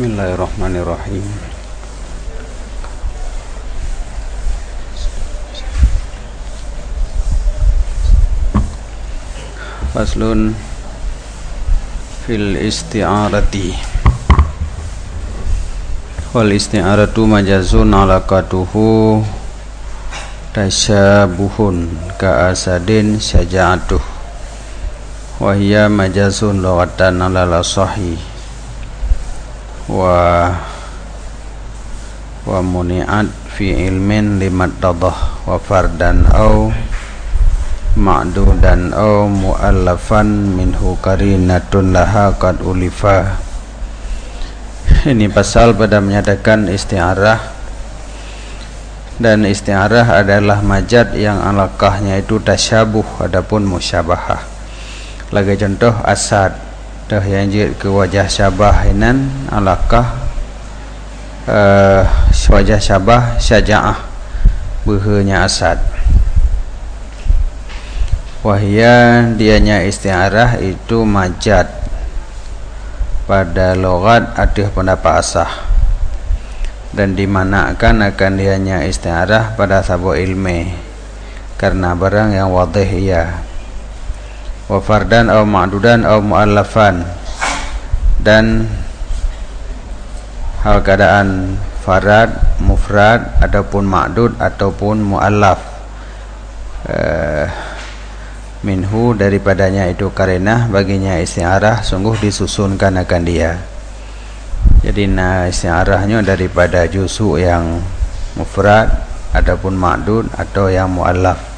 Bismillahirrahmanirrahim. Faslun fil isti'arati. Wal isti'aratu majazun alaqatuhu tasyabuhun ka asadin syaja'atuh wa hiya majazun lughatan ala sahih wa muni'at fi ilmin limattadah wa fardan au ma'dudan au mu'allafan minhu qarinatun laha qad ulifa. Ini pasal pada menyatakan isti'arah, dan isti'arah adalah majaz yang alaqahnya itu tasyabuh adapun musyabahah. Lagi contoh asad dah yang jid ke wajah syabah inan alaqah wajah syabah syaja'ah behenya asad. Wahia dianya isti'arah itu majaz pada logat ada pendapat asah, dan dimanakan akan dianya isti'arah pada sabu ilmi karena barang yang wadih ia. Wa fardan au ma'dudan au mu'allafan, dan hal keadaan farad, mufrad ataupun ma'dud ataupun mu'allaf minhu daripadanya itu karenah baginya isti'arah sungguh disusunkan akan dia. Jadi isti'arahnya daripada juzu yang mufrad ataupun ma'dud atau yang mu'allaf.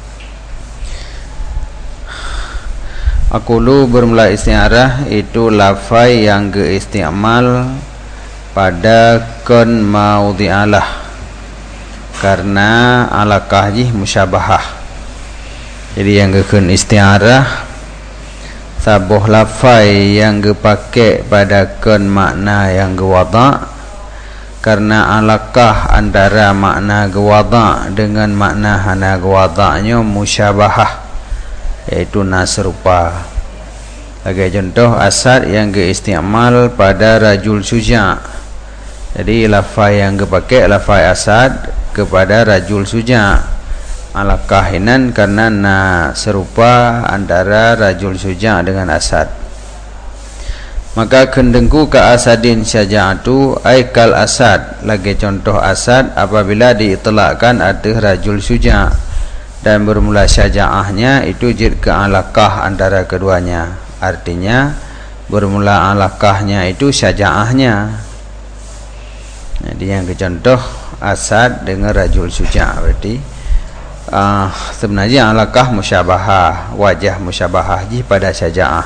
Aqulu bermula isti'arah itu lafai yang isti'mal pada kun maudhi'alah karena alaqah jih musyabahah. Jadi yang kun isti'arah sabuh lafai yang pakai pada kun makna yang wada' karena alaqah antara makna wada' dengan makna hana wada'nya musyabahah, yaitu nasrupa. Lagi contoh asad yang isti'mal pada rajul suja'. Jadi lafai yang pakai lafai asad kepada rajul suja' alaqahinan karena serupa antara rajul suja' dengan asad. Maka kendengku ka asadin syaja'atu ay kal asad. Lagi contoh asad apabila diitlaqkan ada rajul suja' dan bermula syaja'ahnya itu jid ke alaqah antara keduanya. Artinya bermula alaqahnya itu syaja'ahnya. Jadi yang contoh asad dengan rajul suja' berarti sebenarnya alaqah musyabahah, wajah musyabahah ji pada syaja'ah.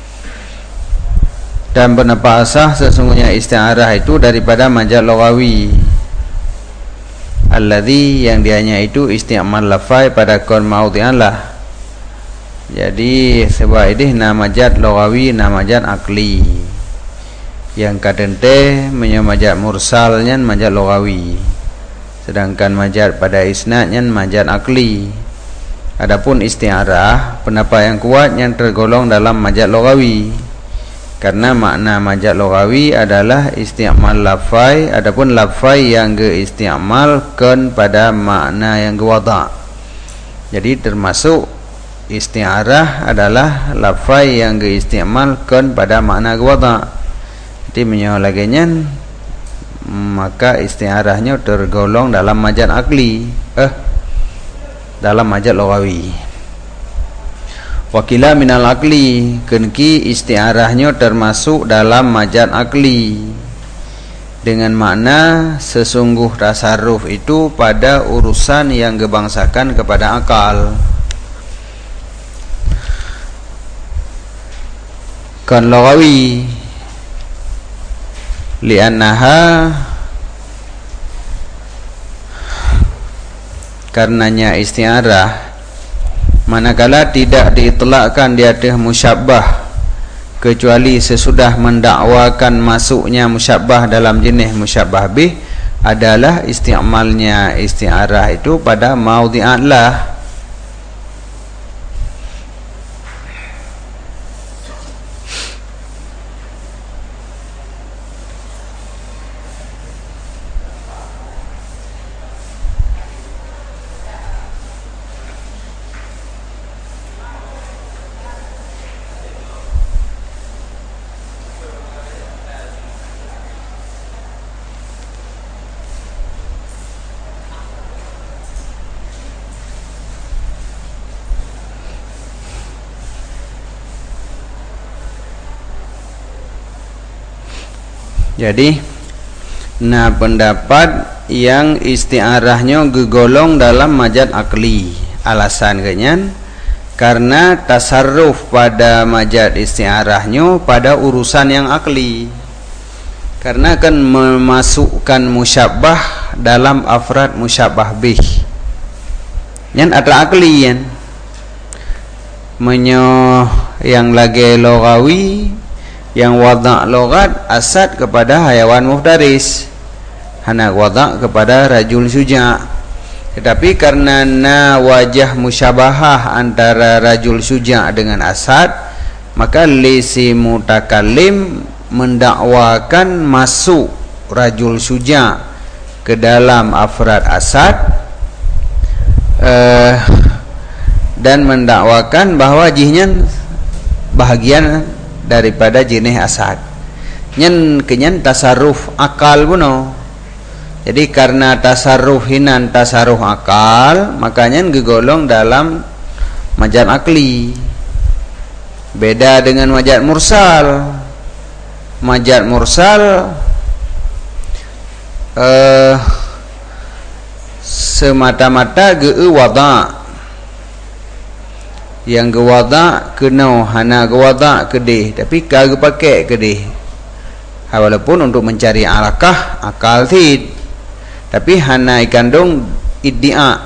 Dan pendapat asah sesungguhnya isti'arah itu daripada majaz lughawi alladhi yang dianya itu isti'mal lafai pada kon maudhi'an lah. Jadi sebab ini nama majaz lughawi nama majaz akli, yang kadente menyamajaz mursalnya majaz lughawi, sedangkan majaz pada isnadnya majaz akli. Adapun isti'arah pendapat yang kuat yang tergolong dalam majaz lughawi karena makna majaz lughawi adalah isti'mal lafai, adapun lafai yang isti'mal kan pada makna yang wada'. Jadi termasuk isti'arah adalah lafai yang isti'mal kan pada makna wada'. Jadi menyalaginya maka isti'arahnya tergolong dalam majaz akli, dalam majaz lughawi. Wakila minal akli, kenki isti'arahnya termasuk dalam majaz akli dengan makna sesungguh tasarruf itu pada urusan yang gebangsakan kepada akal. Kan lughawi li'annaha, karenanya isti'arah manakala tidak diitlaqkan di atas musyabbah kecuali sesudah mendakwakan masuknya musyabbah dalam jenis musyabbah bih, adalah isti'malnya isti'arah itu pada maudhi'an lah. Jadi nah pendapat yang isti'arahnya gegolong dalam majaz akli. Alasan kenyan karena tasarruf pada majaz isti'arahnya pada urusan yang akli. Karena akan memasukkan musyabbah dalam afrad musyabbah bih. Yang ada akli yan. Yang lagi lughawi, yang wada' logat asad kepada hayawan muftaris, hana wada' kepada rajul syuja'. Tetapi karena wajah musyabahah antara rajul syuja' dengan asad, maka lisi mutakallim mendakwakan masuk rajul syuja' ke dalam afrad asad, dan mendakwakan bahwa jihnya bahagian daripada jenis asad. Nyen kenyan tasarruf akal buno. Jadi karena tasarruf hinan tasarruf akal, makanya gegolong dalam majaz akli. Beda dengan majaz mursal. Majaz mursal semata-mata wada'. Yang gewada kena hana gewada kedih, tapi kagak pakai kedih. Walaupun untuk mencari alakah akal tid, tapi hana ikandung iddia.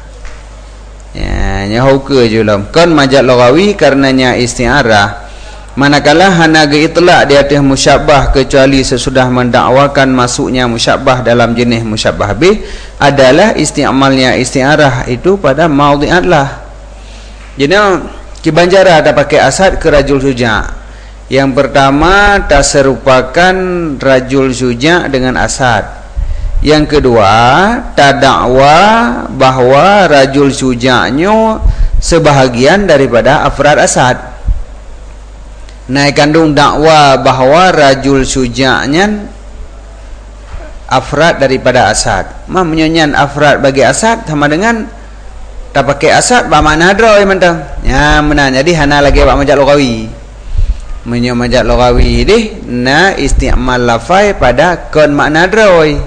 Ya nyahu ke julam kan majaz lughawi karenanya isti'arah. Manakala hana ge itlaq di atas musyabbah kecuali sesudah mendakwakan masuknya musyabbah dalam jenis musyabbah bih, adalah isti'malnya isti'arah itu pada maudhi'at lah. Jadi kibanjara ada pakai asad ke rajul syuja'. Yang pertama tak serupakan rajul syuja' dengan asad. Yang kedua tak dakwa bahwa rajul syuja'nya sebahagian daripada afrad asad. Naik kandung dakwa bahwa rajul syuja'nya afrad daripada asad. Menyanyian afrad bagi asad sama dengan tak pakai asad ba mana droi mentang. Ya menan. Jadi hana lagi ba majaz lughawi. Menyo majaz lughawi deh na isti'mal lafai pada kon makna droi.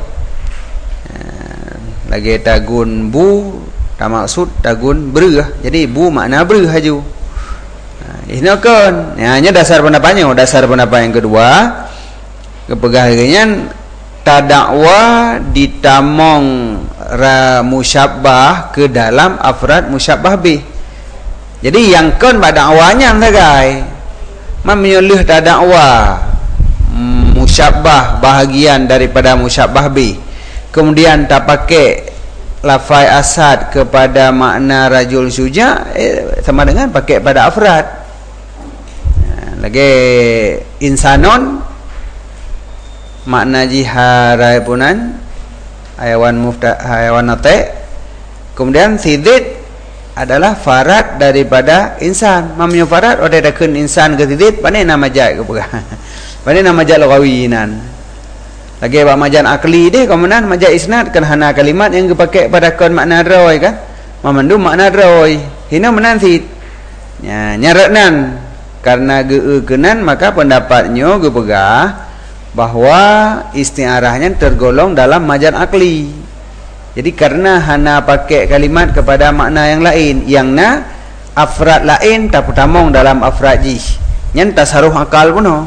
Lagi tagun bu tak maksud tagun berah. Jadi bu makna berah haju. Ini kon. Ya nya dasar pendapatnya, dasar pendapat yang kedua kepegahannya tadakwa ditamong musyabbah ke dalam afrad musyabbah bih. Jadi yang kon pada awalnya segai menyuluh tadakwa musyabbah bahagian daripada musyabbah bih, kemudian tak pakai lafai asad kepada makna rajul syuja', sama dengan pakai pada afrad. Lagi insanon makna jiharai punan hayawan nate. Kemudian sidid adalah farad daripada insan. Mamnya farad ada dakun insan ke sidid, pane nama majaz ke pega. Pane nama majaz lughawi nan. Lagi ba majaz akli deh kemudian majaz isnad kan hana kalimat yang dipakai pada kon makna roi kan. Mamandu makna roi. Hina menan sid. Ya nyaratnan karena geueukeun maka pendapatnya gepegah bahwa isti'arahnya tergolong dalam majaz akli. Jadi karena hana pakai kalimat kepada makna yang lain, yang na afrad lain tak putamong dalam afrad jih. Nyen tasarruf akal puno.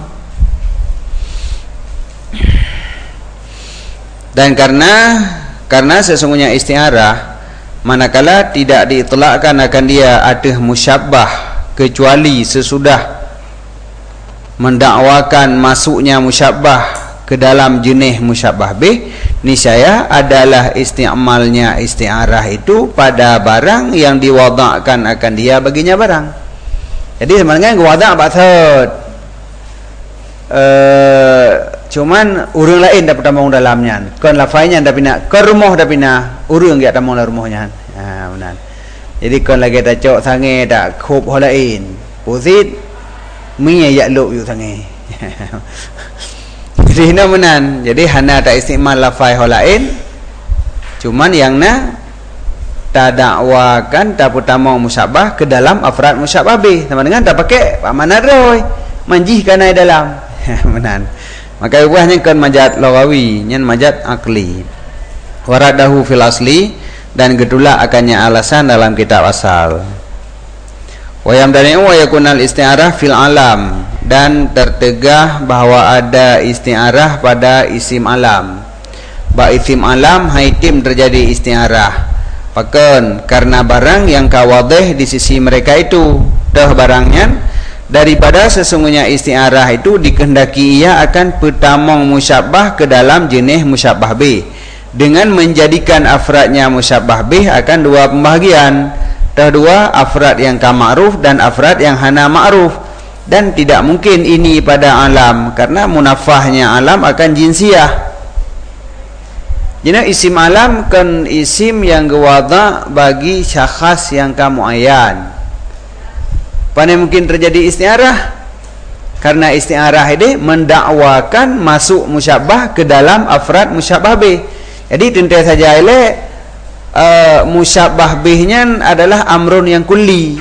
Dan karena sesungguhnya isti'arah manakala tidak diitlakkan akan dia ada musyabbah kecuali sesudah mendakwakan masuknya musyabbah ke dalam jenis musyabbah bih, niscaya adalah isti'malnya isti'arah itu pada barang yang diwadakkan akan dia baginya barang. Jadi sebenarnya wadak bathot cuman urang lain dapat tamong dalamnya, kon lafainya ndak pina ke rumah dak pina urang dia tamong la rumahnya. Ha benar. Jadi kon lagi tak cok sange tak khop holain pusit mi ya luk yu sange. Jadi hina menan. Jadi hana tak istimal lafai holain, cuman yang na tak dakwakan tak putamong musyabbah ke dalam afrad musyabbah bih, sama dengan tak pakai mana droi manjih kana dalam. Menan. maka buahnya kan majaz lughawi nyen majaz akli. Waradahu fil asli, dan gedula akannya alasan dalam kitab asal. Wa yamdani'u wa yakunal isti'arah fil alam, dan tertegah bahwa ada isti'arah pada isim alam. Ba isim alam haitim terjadi isti'arah. Paken karena barang yang kawadih di sisi mereka itu dah barangnya, daripada sesungguhnya isti'arah itu dikehendaki ia akan petamong musyabbah ke dalam jenis musyabbah bih, dengan menjadikan afradnya musyabbah bih akan dua pembahagian. Dua afrad yang ka ma'ruf dan afrad yang hana ma'ruf, dan tidak mungkin ini pada alam karena munafahnya alam akan jinsiyah. Jadi isim alam kan isim yang gewada bagi syakhs yang ka muayyan. Pada mungkin terjadi isti'arah karena isti'arah ini mendakwakan masuk musyabbah ke dalam afrad musyabbah bih. Jadi tentu saja ile musyabbah bihnya adalah amrun yang kulli,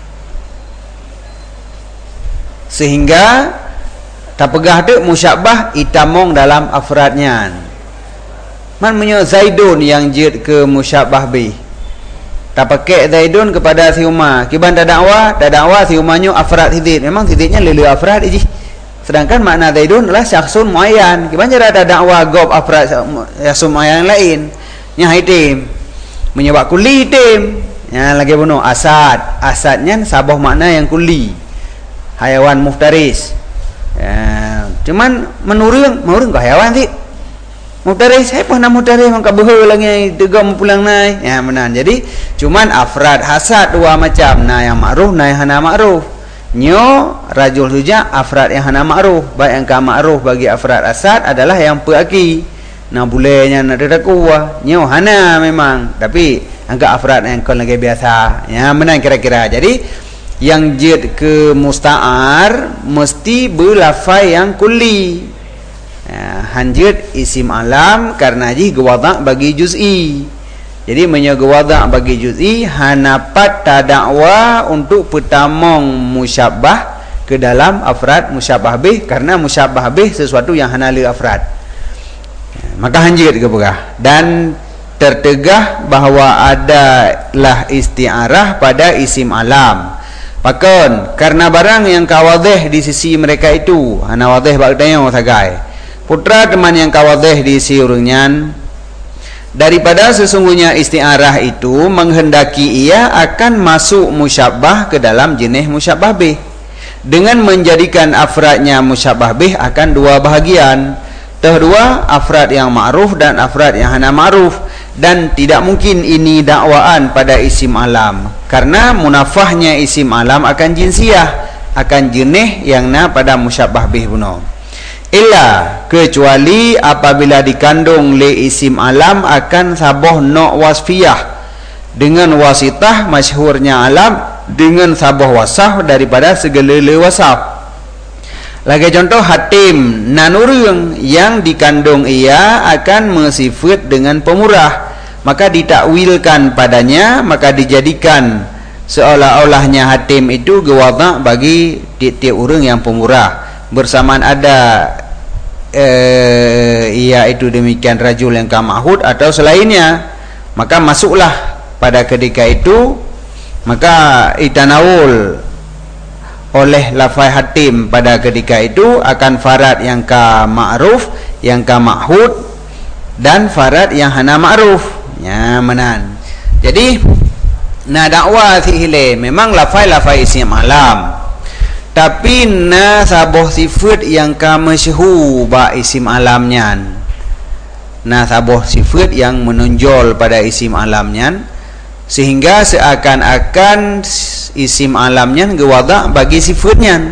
sehingga tak pegah tu musyabbah itamong dalam afradnya. Man menyo Zaidun yang jid ke musyabbah bih, tak pakai Zaidun kepada si Umar, kiban dah dakwa si Umarnya afrad tidit, memang tiditnya lelu afrad iji, sedangkan makna Zaidun adalah syakhsun muayyan. Kiban cara ada dakwa gob afrad syakhsun muayyan lain nya haitim menyebab kuli tim yang lagi bunuh asadnya sabah makna yang kuli hayawan muftaris cuman menurun ke hayawan sih muftaris saya pernah muftaris maka behul lagi tegam pulang naik ya benar. Jadi cuman afrad hasad dua macam, nah yang ma'ruf nah yang hana ma'ruf. Nyo rajul suja afrad yang hana ma'ruf, baik yang ka ma'ruf bagi afrad asad adalah yang peaki. Nah bolehnya nak ada kuah nyo hana memang, tapi angka afrad yang kon lagi biasa ya menang kira-kira. Jadi yang jid ke musta'ar mesti berlafai yang kulli ya, hanjid isim alam karena ji gewada bagi juz'i. Jadi menyegewada bagi juz'i hanapat tadakwa untuk petamong musyabbah ke dalam afrad musyabbah bih, karena musyabbah bih sesuatu yang hana li afrad. Maka hanjit ke pegah, dan tertegah bahawa adalah isti'arah pada isim alam. Pakon karena barang yang kawadih di sisi mereka itu hana wadih bagdanya sagai putra teman yang kawadih di sisi urunyan, daripada sesungguhnya isti'arah itu menghendaki ia akan masuk musyabbah ke dalam jenis musyabbah bih, dengan menjadikan afradnya musyabbah bih akan dua bahagian. Kedua afrad yang ma'ruf dan afrad yang hana ma'ruf, dan tidak mungkin ini dakwaan pada isim alam karena munafahnya isim alam akan jinsiyah, akan jenis yang na pada musyabbah bih buno. Illa kecuali apabila dikandung le isim alam akan saboh no wasfiyah dengan wasitah masyhurnya alam dengan saboh wasaf daripada segala le wasaf. Lagi contoh hatim nanurung yang dikandung ia akan mensifat dengan pemurah, maka ditakwilkan padanya, maka dijadikan seolah-olahnya hatim itu gewada bagi tiap-tiap orang yang pemurah. Bersamaan ada ia itu demikian rajul yang kamahud atau selainnya, maka masuklah pada ketika itu, maka itanawul oleh lafai hatim pada ketika itu akan farad yang ka ma'ruf, yang ka ma'hud, dan farad yang hana ma'ruf ya menan. Jadi na dakwah sihile memang lafai isim alam, tapi na saboh sifat yang ka masyhur ba isim alamnya, na saboh sifat yang menonjol pada isim alamnya, sehingga seakan-akan isim alamnya gewada bagi sifatnya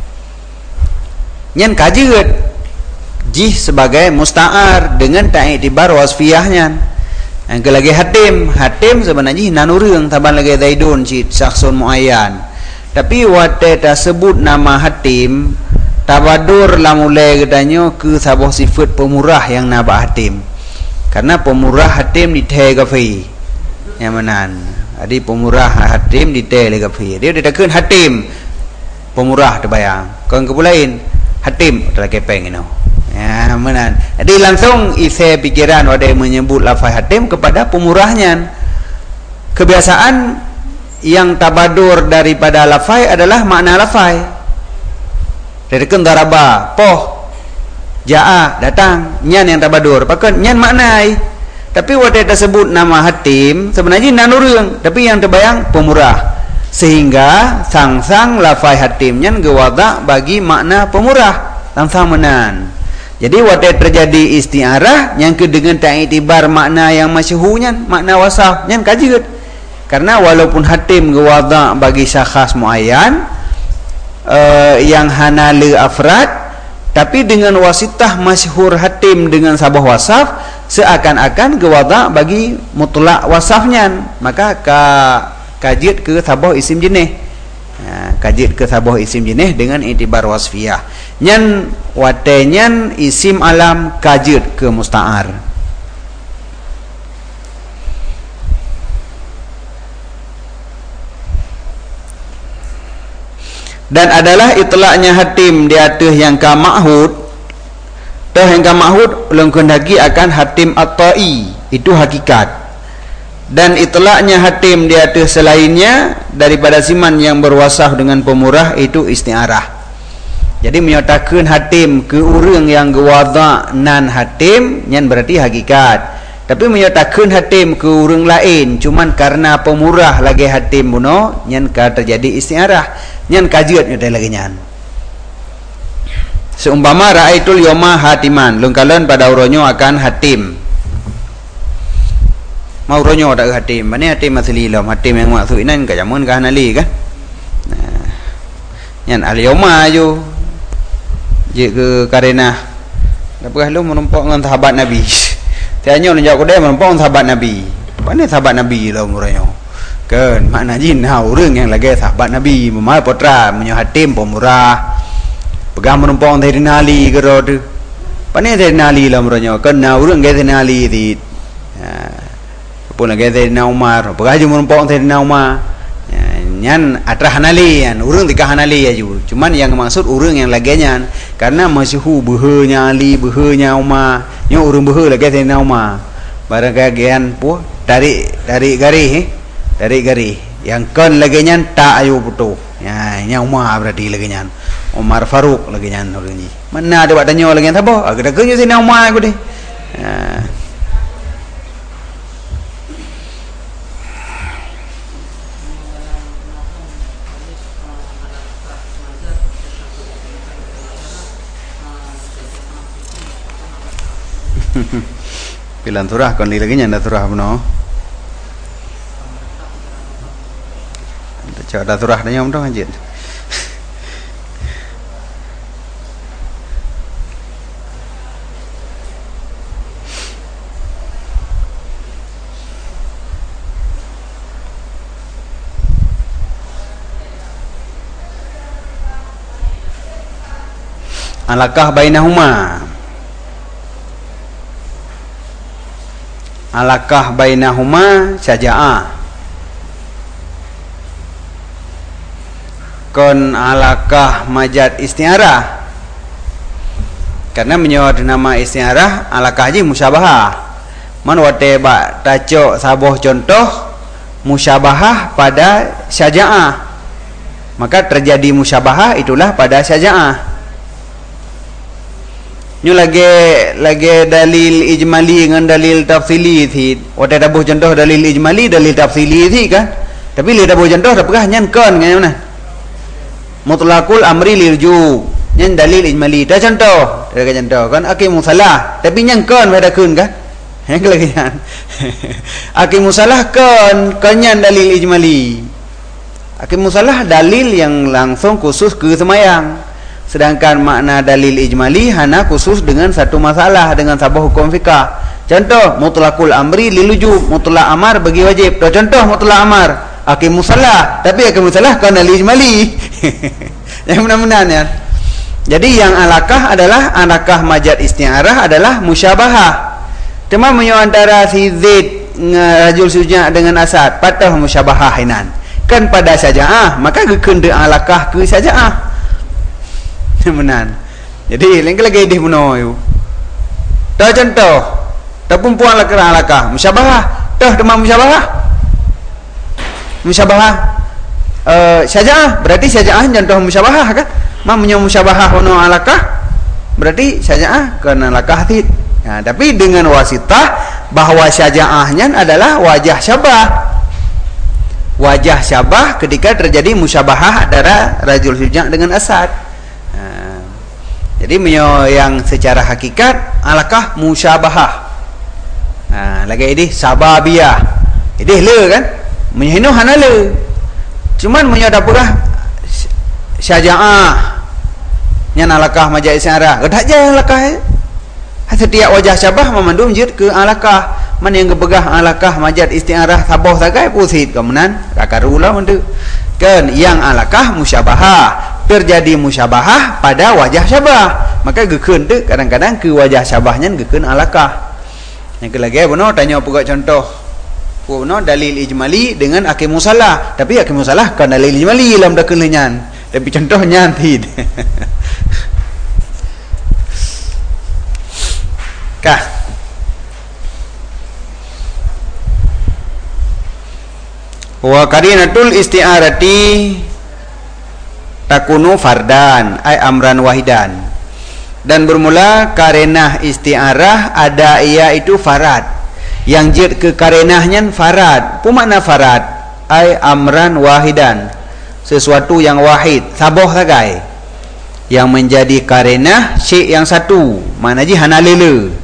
nyan kajiut jih sebagai musta'ar dengan ta'iktibar wasfiyahnya. Yang lagi hatim sebenarnya nanurung taban lagi Zaidun cid syakhsun muayyan, tapi wate tersebut nama hatim tabadur la mulai gedanyo ke sabuh sifat pemurah yang naba hatim, karena pemurah hatim ditegafi yang menan. Jadi pemurah hatim detail gafi. Dia ditekan hatim pemurah terbayang. Kau kepulain hatim telah kepeng ini. Ya, menan. Jadi langsung isi pikiran wadah menyebut lafaz hatim kepada pemurahnya. Kebiasaan yang tabadur daripada lafaz adalah makna lafaz. Dari daraba, poh, jaa, datang, nyan yang tabadur. Pakai nyan maknai. Tapi wadah tersebut nama hatim sebenarnya nanurung, tapi yang terbayang pemurah. Sehingga sang-sang lafaz hatim nyan gewada bagi makna pemurah. Sang-sang menan. Jadi wadah terjadi istiarah yang dengan ta'itibar makna yang masyhurnya, makna wasaf yang kajut. Karena walaupun hatim gewada bagi syakhs muayyan yang hanale afrad, tapi dengan wasitah masyhur hatim dengan sabah wasaf seakan-akan gewada bagi mutlak wasafnya, maka kajut ke sabah isim jenis. Kajit ke sabah isim jenis dengan itibar wasfiyah. Nyan watenyan isim alam kajit ke musta'ar. Dan adalah itlaknya hatim di atas yang ka ma'hud. Tah yang ka ma'hud lengkun lagi akan hatim at-ta'i, itu hakikat. Dan itlaknya hatim di atas selainnya daripada siman yang berwasaf dengan pemurah itu isti'arah. Jadi menyatakan hatim ke orang yang gewada nan hatim yang berarti hakikat. Tapi menyatakan hatim ke orang lain cuman karena pemurah lagi hatim buno yang terjadi isti'arah. Yang kajian itu lagi nyan. Seumpama ra'aitul yoma hatiman, lengkalan pada uronyo akan hatim. Mau ronyo tak hatim, mana hatim asli lam, hatim yang maksud ini kan jamun kan ali kan. Nah, yang al-yoma ayo, je ke karena, tapi lu menumpuk dengan sahabat Nabi. Tianyo menjawab dia menumpuk dengan sahabat Nabi. Mana sahabat Nabi lah ronyo. Kan makna jin orang yang lagi sahabat Nabi, memal putra menyo hatim pemurah. Pegang menumpuk dari nali ke roda. Mana dari nali lah ronyo, kan orang dari nali di. Pun lagi dari Umar, bagaimana menumpang dari Umar, nyan atrah hanali, urang tiga hanali aja. Cuman yang maksud urang yang lagi nyan, karena masyhur behanya Ali, behanya Umar, nyo urang behe lagi dari Umar. Barang kagian pu dari gari, yang kon lagi nyan tak ayu putu, nya Umar berarti lagi nyan, Umar Faruk lagi nyan urang ni. Mana ada buat tanya lagi nyan apa? Agak kerja sini Umar aku deh. Pilan turah kon lagi nya nda turah beno. Cak dah turah dah nyom dong anjir. Alakah bainahuma, alakah bainahuma syaja'ah, kon alakah majad istiarah, karena menyebut nama istiarah alakah je musyabahah. Man wate ba tacok saboh contoh musyabahah pada syaja'ah, maka terjadi musyabahah itulah pada syaja'ah. Nyu lagi dalil ijmali dengan dalil tafsili thi. Wate tabuh contoh dalil ijmali, dalil tafsili thi kan. Tapi li tabuh contoh dapatlah nyan kon kan mana? Mutlaqul amri lirju. Nyan dalil ijmali. Dah contoh, dah contoh kan aqimus salah. Tapi nyan kon pada kun kan? Yang lagi nyan. Aqimus salah kon nyan dalil ijmali. Aqimus salah dalil yang langsung khusus ke semayang. Sedangkan makna dalil ijmali hanya khusus dengan satu masalah, dengan sebuah hukum fikah. Contoh mutlaqul amri lilujub, mutlaq amar bagi wajib. Contoh mutlaq amar aqimus salah, tapi aqimus salah kan dalil ijmali. Yang benar-benar ya. Jadi yang alakah adalah alakah majad isti'arah adalah musyabahah. Cuma antara si Zaid rajul suja dengan Asad patah musyabahah inan. Kan pada syaja'ah, maka gekende alakah ke syaja'ah. Menan. Jadi lagi dia bunuh. Dah contoh. Dah perempuan lah kena alakah. Musyabahah. Dah demam musyabahah. Musyabahah. Syaja'ah. Berarti syaja'ah contoh musyabahah kan? Mamanya musyabahah ono alakah. Berarti syaja'ah kena alakah tid. Nah, tapi dengan wasitah bahawa syaja'ahnya adalah wajah syabah. Wajah syabah ketika terjadi musyabahah antara rajul syuja' dengan asad. Jadi yang secara hakikat alakah musyabahah. Lagi ini sababiyah. Ini le kan? Menyino hanale. Cuman menyodapurah syaja'ah. Nya alakah majaz isyarah. Gadak je alakah. Setiap wajah syabah memandum jid ke alakah. Man yang kepegah alakah majaz isti'arah sabah sagai pusit kemudian kakarula mendu. Kan yang alakah musyabahah. Terjadi musyabahah pada wajah syabah. Maka gekeun tu kadang-kadang ke wajah syabahnya gekeun alakah. Yang lagi benar tanya pula contoh. Benar dalil ijmali dengan akil musalah. Tapi akil musalah kan dalil ijmali dalam dak kelenyan. Tapi contohnya tid. Kah? Wa qarinatul isti'arati takunu fardan ay amran wahidan. Dan bermula karenah isti'arah ada ia itu farad. Yang jid ke karenahnya farad. Apa makna farad? Ay amran wahidan. Sesuatu yang wahid, saboh sagai. Yang menjadi karenah syai' yang satu. Mana ji hanalele.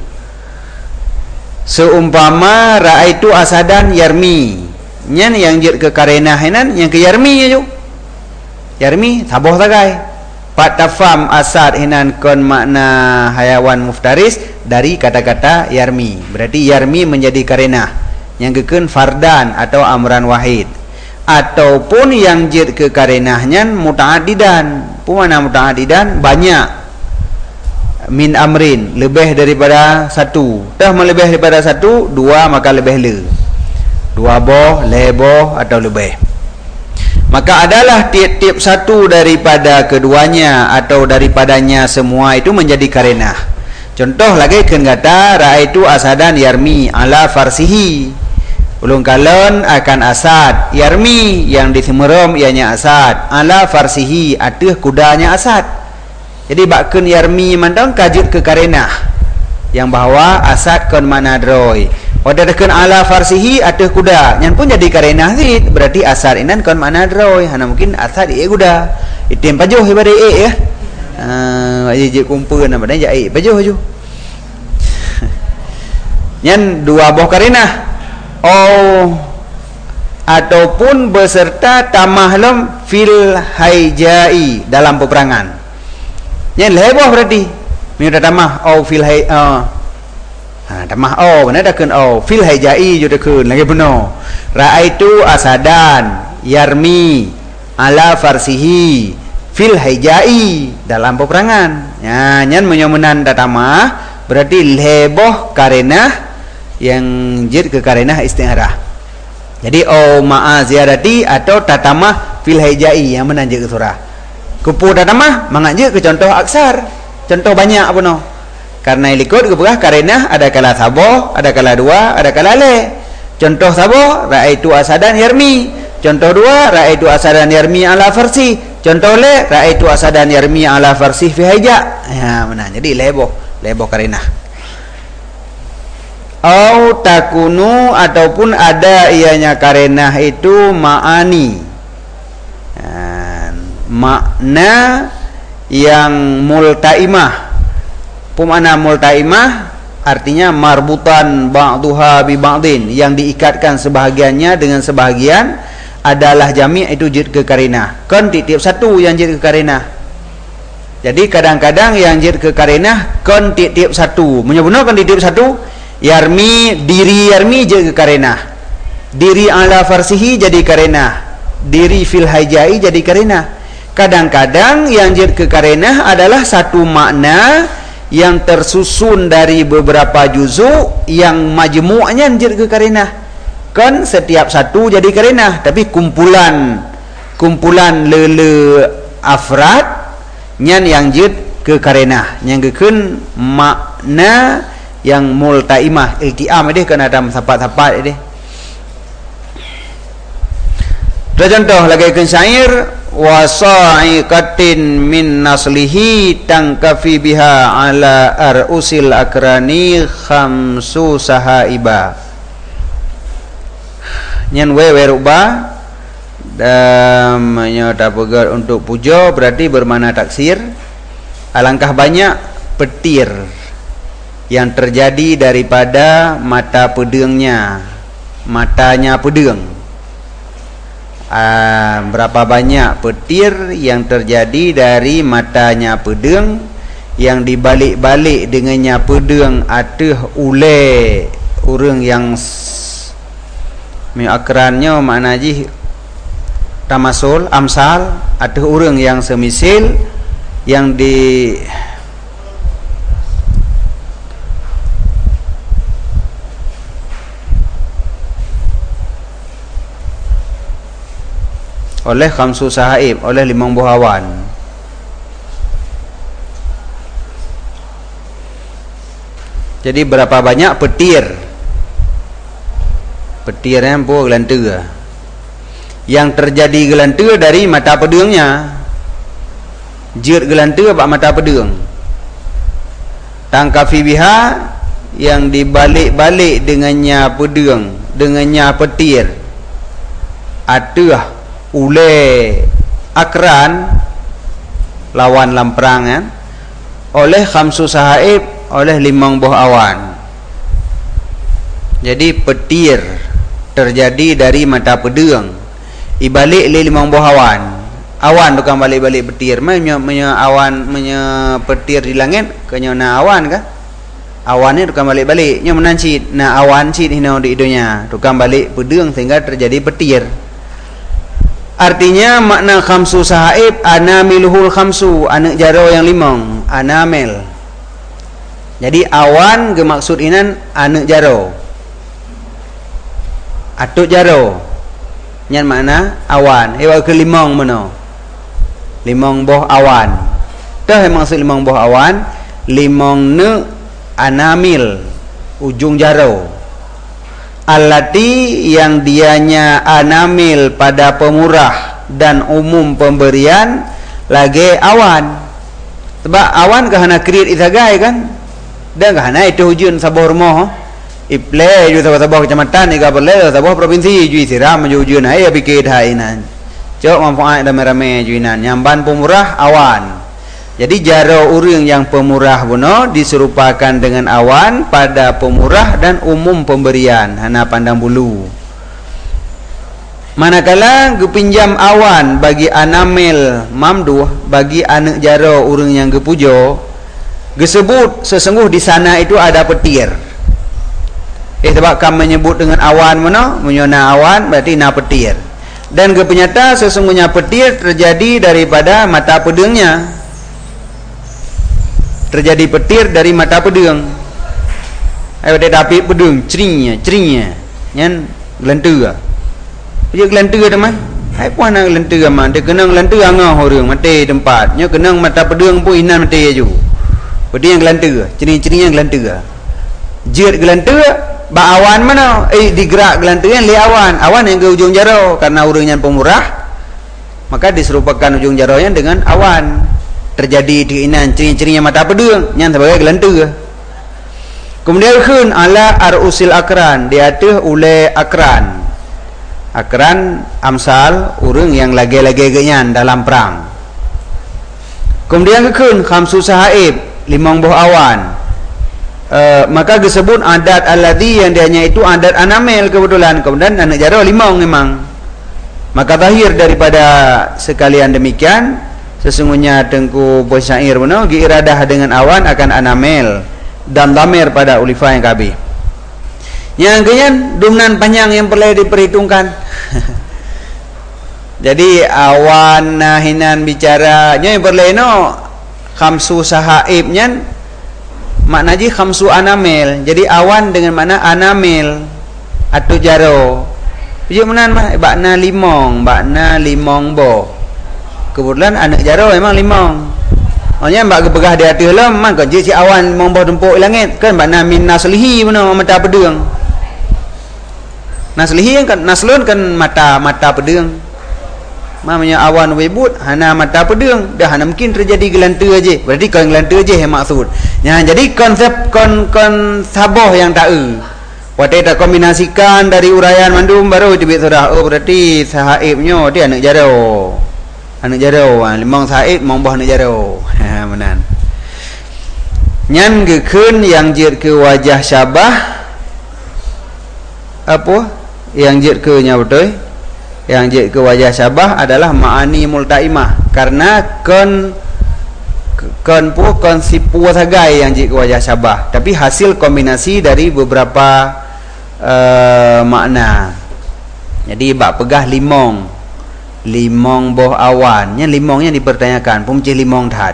Seumpama raaitu asadan yarmi. Nyan yang jid ke karenahinan yang ke yarmi aja. Yarmi saboh sagai. Patafam asad hinan kon makna hayawan muftaris dari kata-kata yarmi. Berarti yarmi menjadi karenah. Yang kekeun fardan atau amran wahid. Ataupun yang jid ke karenahnya muta'adidan. Apa mana muta'adidan? Banyak. Min amrin, lebih daripada satu. Dah melebih daripada satu, dua maka lebih le. Dua boh, leboh atau lebih. Maka adalah tiap-tiap satu daripada keduanya atau daripadanya semua itu menjadi karenah. Contoh lagi kan kata raaitu asadan yarmi ala farsihi. Ulung kalon akan asad yarmi yang disemerom ianya asad ala farsihi atuh kudanya asad. Jadi bakun yarmi mandang kajut ke karenah yang bahawa asad kon manadroy. Pada dekun ala farsihi atuh kuda yang pun jadi karenah sit. Berarti asad inan kon manadroy. Hana mungkin asad ie kuda. Itim pajuh ibadah ie ya. Je kumpul nama dan jai pajuh ju. Yang dua buah karenah. Ataupun beserta tamahlum fil haijai dalam peperangan. Yang leboh berarti minta tamah fil hay tamah benar dah kun fil haijai juga kun lagi benar. Raaitu asadan yarmi ala farsihi fil haijai dalam peperangan. Ya, nyan menyomunan tamah berarti leboh karenah yang jid ke karenah isti'arah. Jadi ma'a ziyadati atau tatamah fil haijai yang menanjak ke surah. Kupu tatamah mengajuk ke contoh aksar. Contoh banyak apa no? Karena ilikut keberah karenah ada kala saboh, ada kala dua, ada kala le. Contoh saboh raaitu asadan yarmi. Contoh dua raaitu asadan yarmi ala farsi. Contoh le raaitu asadan yarmi ala farsi fi haija. Ya mana? Jadi leboh karenah. Au takunu ataupun ada ianya karenah itu ma'ani. Makna yang multaimah. Pemana multaimah artinya marbutan ba'duha bi ba'din, yang diikatkan sebahagiannya dengan sebahagian adalah jami' itu jid ke karenah. Kan tiap satu yang jid ke karenah. Jadi kadang-kadang yang jid ke karenah kan tiap satu. Menyebutkan kan tiap satu yarmi diri yarmi jid ke karenah. Diri ala farsihi jadi karenah. Diri fil haijai jadi karenah. Kadang-kadang yang jid ke karenah adalah satu makna yang tersusun dari beberapa juzuk yang majmu'nya jid ke karenah. Kan setiap satu jadi karenah, tapi kumpulan lele afrad nyan yang jid ke karenah, yang gekeun makna yang multaimah iltiam dia kena ada sapat-sapat dia. Contoh lagi kan syair wa sa'iqatin min naslihi tangkafi biha ala arusil akrani khamsu sahaiba. Nyan we ruba menyata pegar untuk puja berarti bermakna taksir. Alangkah banyak petir yang terjadi daripada mata pedangnya, matanya pedang. Berapa banyak petir yang terjadi dari matanya pedang, yang dibalik-balik dengannya pedang atuh ule orang yang akrannya makna ji tamasul amsal, atuh orang yang semisil yang di oleh khamsu sahaib, oleh 5 buah awan. Jadi berapa banyak petir yang buah gelantera yang terjadi gelantera dari mata pedangnya, jeut gelantera bak mata pedang, tangkafi biha yang dibalik-balik dengannya pedang, dengannya petir, atuh ule akran lawan lamperangan, oleh khamsu sahaib, oleh 5 buah awan. Jadi petir terjadi dari mata pedang, ibalik le 5 buah awan. Awan tukang balik-balik petir, awan petir di langit kenyana awan kah? Awan ni tukang balik-balik, nya menancit, na awan cit hina di idonya, tukang balik pedang sehingga terjadi petir. Artinya makna khamsu sahaib anamiluhul khamsu, anak jaro yang 5, anamil. Jadi awan ke maksud inan anak jaro, atuk jaro nyan makna awan. Hewa ke 5 mana 5 buah awan, dah maksud 5 buah awan, 5 ne anamil ujung jaro, alati yang dianya anamil pada pemurah dan umum pemberian lagi awan. Sebab awan kahana create itagai kan, dan kahana itu hujan sabah rumah iple ju sabah kecamatan iga boleh sabah provinsi ju siram ju hujan ai pikir hainan cok manfaat rame-rame juinan nyamban pemurah awan. Jadi jaro urang yang pemurah buno diserupakan dengan awan pada pemurah dan umum pemberian hana pandang bulu. Manakala gepinjam awan bagi anamil mamduh, bagi anak jaro urang yang gepujo, gesebut sesungguh di sana itu ada petir. Sebab kamu menyebut dengan awan mana, menyona awan berarti na petir. Dan kepenyata sesungguhnya petir terjadi daripada mata pedangnya. Terjadi petir dari mata pedang. Ayo dia dapat pedang, ceringnya, nyan gelantera. Dia gelantera teman. Hai puan nak gelantera man, dia kena gelantera ngah orang mati tempat. Nya kena mata pedang pun inan mati aju. Pedang yang gelantera, cering-cering yang gelantera. Jeut gelantera ba awan mana? Digerak gelantera li awan. Awan yang ke ujung jaro karena urangnya pemurah. Maka diserupakan ujung jaronya dengan awan. Terjadi keinginan ciri-cirinya mata pedang yang sebagai gelantera. Kemudian khun ala arusil akran, dia tuh ule akran. Akran amsal urang yang lagi-lagi genyan dalam perang. Kemudian khun khamsu sahaib, 5 buah awan. Maka disebut adat alladhi yang dianya itu adat anamil kebetulan. Kemudian anak jaro 5 memang. Maka zahir daripada sekalian demikian, sesungguhnya tengku bersyair benar iradah dengan awan akan anamil dan damir pada ulifa yang kabih. Yang kemudian dumnan panjang yang perlu diperhitungkan. Jadi awan nahinan bicaranya yang perlu no khamsu sahaibnya makna ji khamsu anamil. Jadi awan dengan mana anamil atau jaro. Jadi menan mah bakna limong bo. Kebetulan anak jaro memang 5. Hanya mbak gebegah di atas lah, man kan je si awan membah dempuk langit kan mbak namin naslihi mana mata pedang. Naslihi kan naslun kan mata pedang. Mamanya awan wibut hana mata pedang dah hana mungkin terjadi gelanta aje. Berarti kan gelanta aje yang maksud. Ya, jadi konsep kon saboh yang tak Watai tak kombinasikan dari uraian mandum baru tibit sudah. Oh berarti sahaibnya dia anak jarau. Anak jarau, limang sahaib membah anak jarau. Ha menan. Nyan gekeun yang jir ke wajah syabah apa? Yang jir ke nya betul. Yang jir ke wajah syabah adalah ma'ani multaimah karena kon si puas sagai yang jir ke wajah syabah, tapi hasil kombinasi dari beberapa makna. Jadi bak pegah limong boh awan, nya limongnya dipertanyakan pumcih limong that.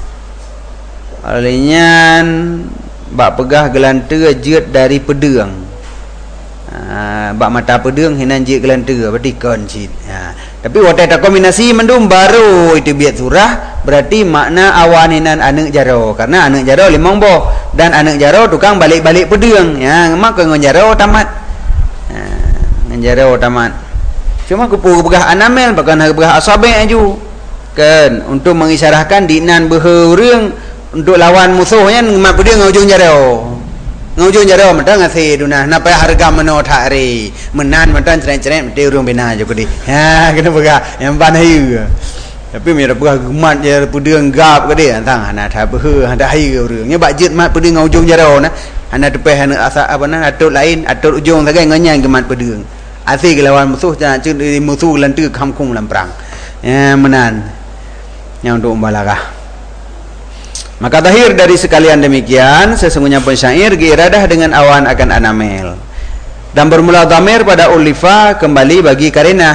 Olehnya bak pegah gelanta jeut dari pedang. Bak mata pedang hinan jeut gelanta berarti koncit. Tapi watai tak kombinasi mendum baru itu biat surah berarti makna awan hinan anak jaro karena anak jaro limong boh dan anak jaro tukang balik-balik pedang. Ya, maka ngon jaro tamat. Ngon jaro tamat. Cuma kepegah anamel bahkan kepegah asabe aju kan untuk mengisyarahkan dinan beheureng untuk lawan musuhnya mak pedang ngujung jaro. Ngujung jaro mentang ngasih dunah napa harga meno thari menan mentan ceren-ceren mesti urung bina je kudi. Ha kena pegah yang panai. Tapi mira pegah gemat je pedang gap kedi antang ana tha behe ada hai urang. Nya bak jeut mat pedang ngujung jaro nah. Ana tepeh ana asa apa nah atur lain atur ujung sagai nganyan gemat pedang. Asih lawan musuh jangan di musuh lantu kampung lamprang. Ya menan. Yang untuk membalagah. Maka zahir dari sekalian demikian sesungguhnya pensyair giiradah dengan awan akan anamel. Dan bermula dhamir pada ulifa kembali bagi karenah.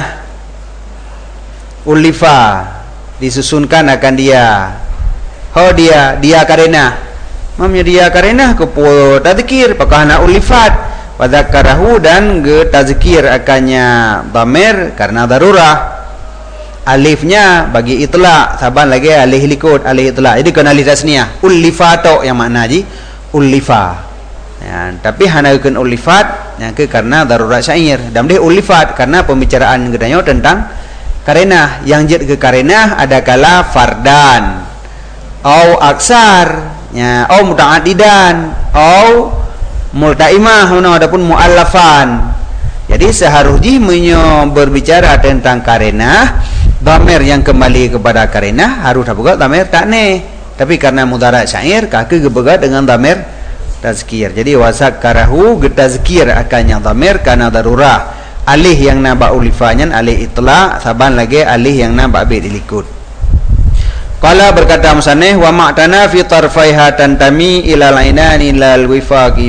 Ulifa disusunkan akan dia. Dia karenah. Mamnya dia karenah kepo tadzkir pakana ulifat. Wadakarahu dan tazkir akannya dhamir karena darurah. Alifnya bagi itla saban lagi alif likut alif itla jadi kan alif tasniyah ulifato yang makna ji ulifa ya, tapi hanakeun ulifat yang ke karena darurat syair dan dia ulifat karena pembicaraan gedanya tentang karenah yang jid ke karenah ada kala fardan au aksar ya au mutaaddidan au multaimah adapun muallafan. Jadi seharusnya berbicara tentang karenah dhamir yang kembali kepada karenah harus juga dhamir ta'nih, tapi karena mudarat syair kaki gebega dengan dhamir tazkir. Jadi wasak karahu getazkir akan yang dhamir karena darurah alih yang naba ulifanyan alih itla saban lagi alih yang naba bid ilikut. Qala berkata musannif wa ma'tana fi tarfaiha tantami ila lainani lal wifaqi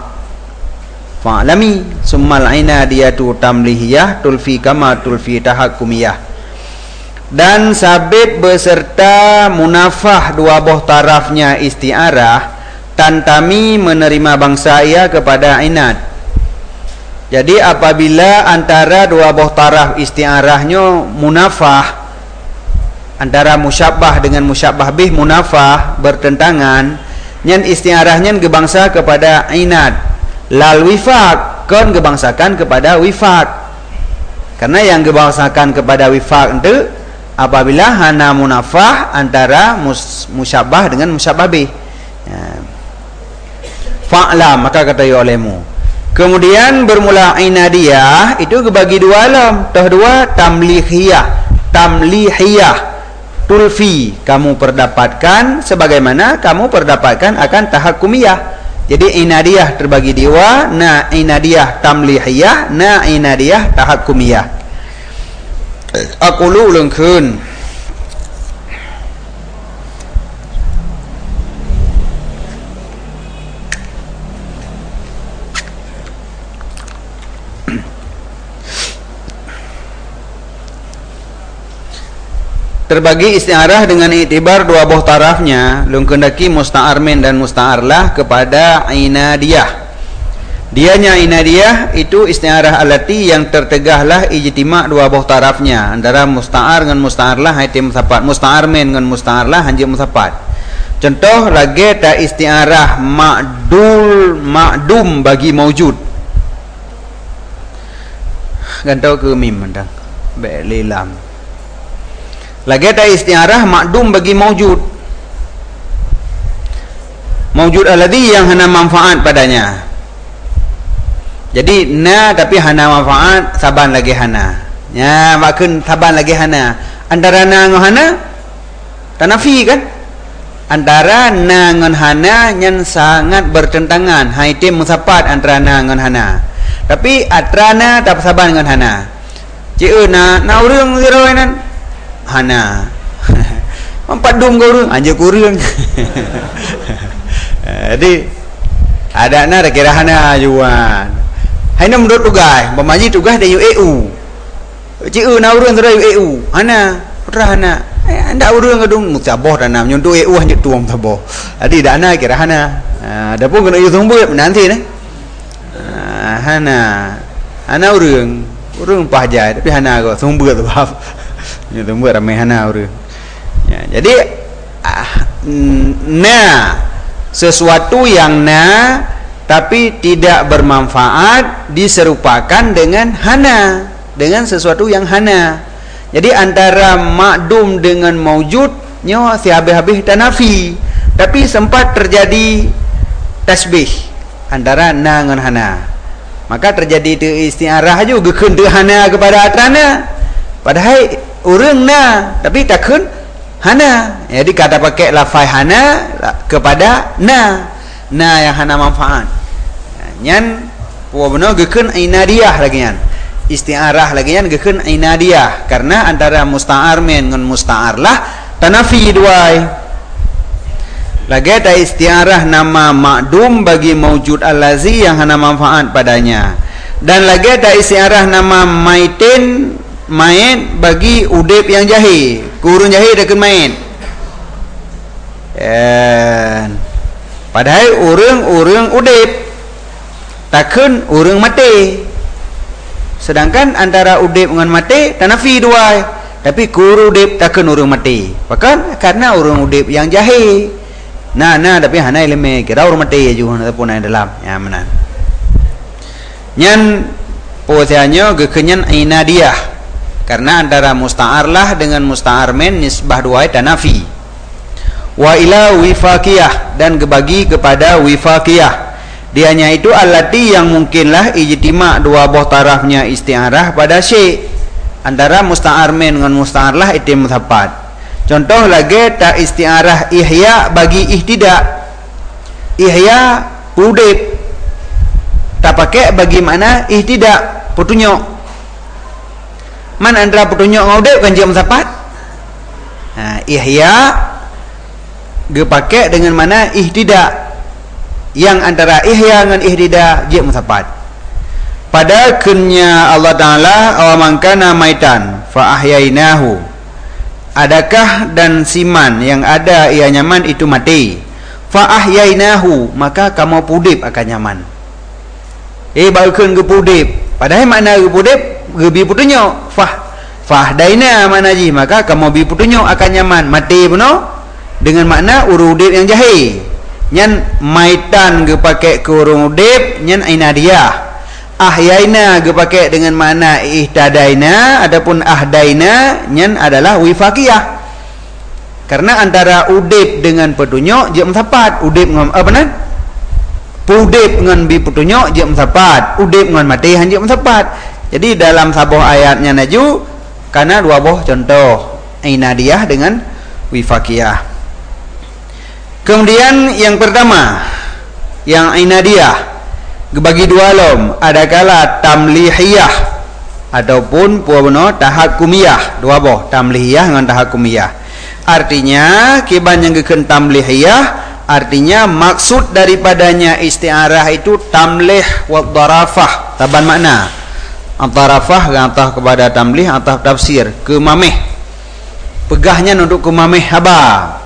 fa'lami summal aina diyatu tamlihiyah tulfi kama tulfi tahakkumiyah. Dan sabit beserta munafah dua boh tarafnya isti'arah tantami menerima bangsa ia kepada inat. Jadi apabila antara dua boh taraf isti'arahnya munafah antara musyabbah dengan musyabbah bih munafah bertentangan nyen isti'arahnya gebangsa kepada inat lal wifaq kon gebangsakan kepada wifaq karena yang gebangsakan kepada wifaq itu apabila hana munafah antara musyabbah dengan musyabbah bih ya. Fa'lam maka kata olehmu kemudian bermula inadiyah itu kebagi dua alam dua tamlihiyah tulfi kamu perdapatkan sebagaimana kamu perdapatkan akan tahakkumiyah. Jadi inadiyah terbagi dua, na inadiyah tamlihiyah, na inadiyah tahakkumiyah. Aqulu ulungkeun terbagi istiarah dengan iktibar dua buah tarafnya lungkendaki musta'armin dan musta'arlah kepada inadiyah. Dianya inadiyah itu istiarah alati yang tertegahlah ijtima' dua buah tarafnya antara musta'ar dengan musta'arlah haiti musapat, musta'armin dengan musta'arlah hanji musapat. Contoh lagi ta isti'arah ma'dum bagi maujud. Gantau ke mim mandang. Baik lilam. Lagi ta isti'arah ma'dum bagi maujud. Maujud alladhi yang hana manfaat padanya. Jadi na tapi hana manfaat, saban lagi hana. Ya, makin saban lagi hana. Antara na dengan hana tanafi kan? Antara na dengan hana yang sangat bertentangan. Haitim musapat antara na dengan hana. Tapi atrana tak saban dengan hana. Cik na urang zero nan hana. Empat dum ke urang, anja ku urang. Jadi ada na kira hana juan. Hai na menurut tugas, pemaji tugas dari EU. Cik na urang zero EU. Hana, putra hana. Anda urang gedung mucaboh dan nyonto EU hanya tuang taboh. Jadi dana kira hana. Ada pun kena usung buat nanti ni. Hana urang pahjai tapi hana kau sumber tu bab. Ni sumber ramai hana urang. Ya, jadi na sesuatu yang na tapi tidak bermanfaat diserupakan dengan hana, dengan sesuatu yang hana. Jadi antara ma'dum dengan maujud nyawa si habis-habis tanafi, tapi sempat terjadi tasbih antara na dengan hana. Maka terjadi isti'arah juga keun hana kepada atrana. Padahal urang na tapi takun hana. Jadi kata pakai lafaz hana kepada na yang hana manfaat. Nyan puwa benar gekeun inadiah lagi nyan. Isti'arah lagi nyan gekeun inadiah karena antara musta'ar men dengan musta'ar lah tanafi duai. Lagi ada isti'arah nama ma'dum bagi maujud allazi yang hana manfaat padanya. Dan lagi ada isti'arah nama maitin main bagi udip yang jahil. Kurun jahil dekeun main. Padahal urang udip takun urang mati. Sedangkan antara udip dengan mati tanafi dua. Tapi kuru udip takun urang mati. Bahkan karena urang udip yang jahil. Nah tapi hana ilmu kira urang mati juga ataupun yang dalam. Ya mana. Nyan posisinya gekenyan inadiah. Karena antara musta'ar lah dengan musta'ar men nisbah dua tanafi. Wa ila wifaqiyah dan gebagi kepada wifaqiyah. Dianya itu allati yang mungkinlah ijtima' dua buah tarafnya isti'arah pada syai' antara musta'ar men dengan musta'ar lah itu muthabat. Contoh lagi tak isti'arah ihya bagi ihtida. Ihya udip tak pakai bagi mana ihtida petunjuk. Man antara petunjuk dengan udip kan dia muthabat. Ihya ge pakai dengan mana ihtida. Yang antara ihya dengan ihdida dia muthabat. Pada kenya Allah Ta'ala awamangkana maitan fa ahyainahu. Adakah dan siman yang ada ia nyaman itu mati. Fa ahyainahu maka kamu pudip akan nyaman. Baikun ge pudip. Padahal makna ge pudip ge bi putunyo. Fahdaina makna ji maka kamu bi putunyo akan nyaman. Mati puno dengan makna urudip yang jahil. Nyan maitan ge pakai ke urung udip nyan inadiah. Ahyaina ge pakai dengan makna ihtadaina adapun ahdaina nyan adalah wifaqiyah. Karena antara udip dengan petunjuk je muthabat. Udip dengan apa nan? Udip dengan bi petunjuk je muthabat. Udip dengan mati han je muthabat. Jadi dalam sabuh ayatnya naju karena dua buah contoh inadiah dengan wifaqiyah. Kemudian yang pertama yang inadiah bagi dua lom ada kala tamlihiyah ataupun puabno tahakumiyah dua boh tamlihiyah dengan tahakumiyah. Artinya kiban yang geken tamlihiyah artinya maksud daripadanya isti'arah itu tamlih wa dharafah taban makna antarafah gantah kepada tamlih atau tafsir kemameh pegahnya untuk kemameh haba.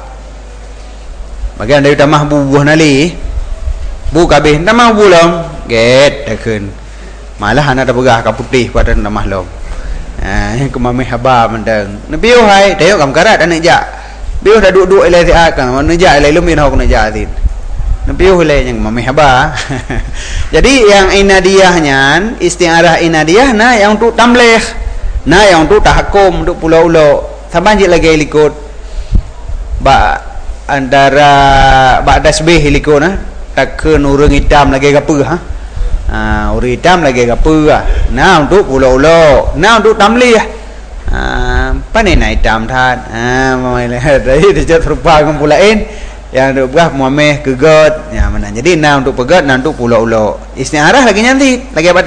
Bagian dari tamah bubuh nali bu kabeh tamah bulong get takun malah ana ada begah ka putih pada tamah lom ke mameh haba mendang nabi hai tayok kam karat anak jak Biuh dah duduk ilai kan mana ja ilai lumin hok na ja tin. Biuh ilai yang mameh haba. Jadi yang inadiyahnya isti'arah inadiyah na yang untuk tamlih. Na yang untuk tahakkum untuk pulau-pulau. Saban je lagi likut. Ba antara ba dasbih likut na. Takkeun urang hitam lagi gape ha. Urang hitam lagi gape na untuk pulau-pulau. Na untuk tamlih. Panai naik hitam than dari dia serupa kumpulain yang berah muameh kegot ya mana jadi na untuk pegot na untuk pulau-pulau isti'arah lagi nanti lagi apa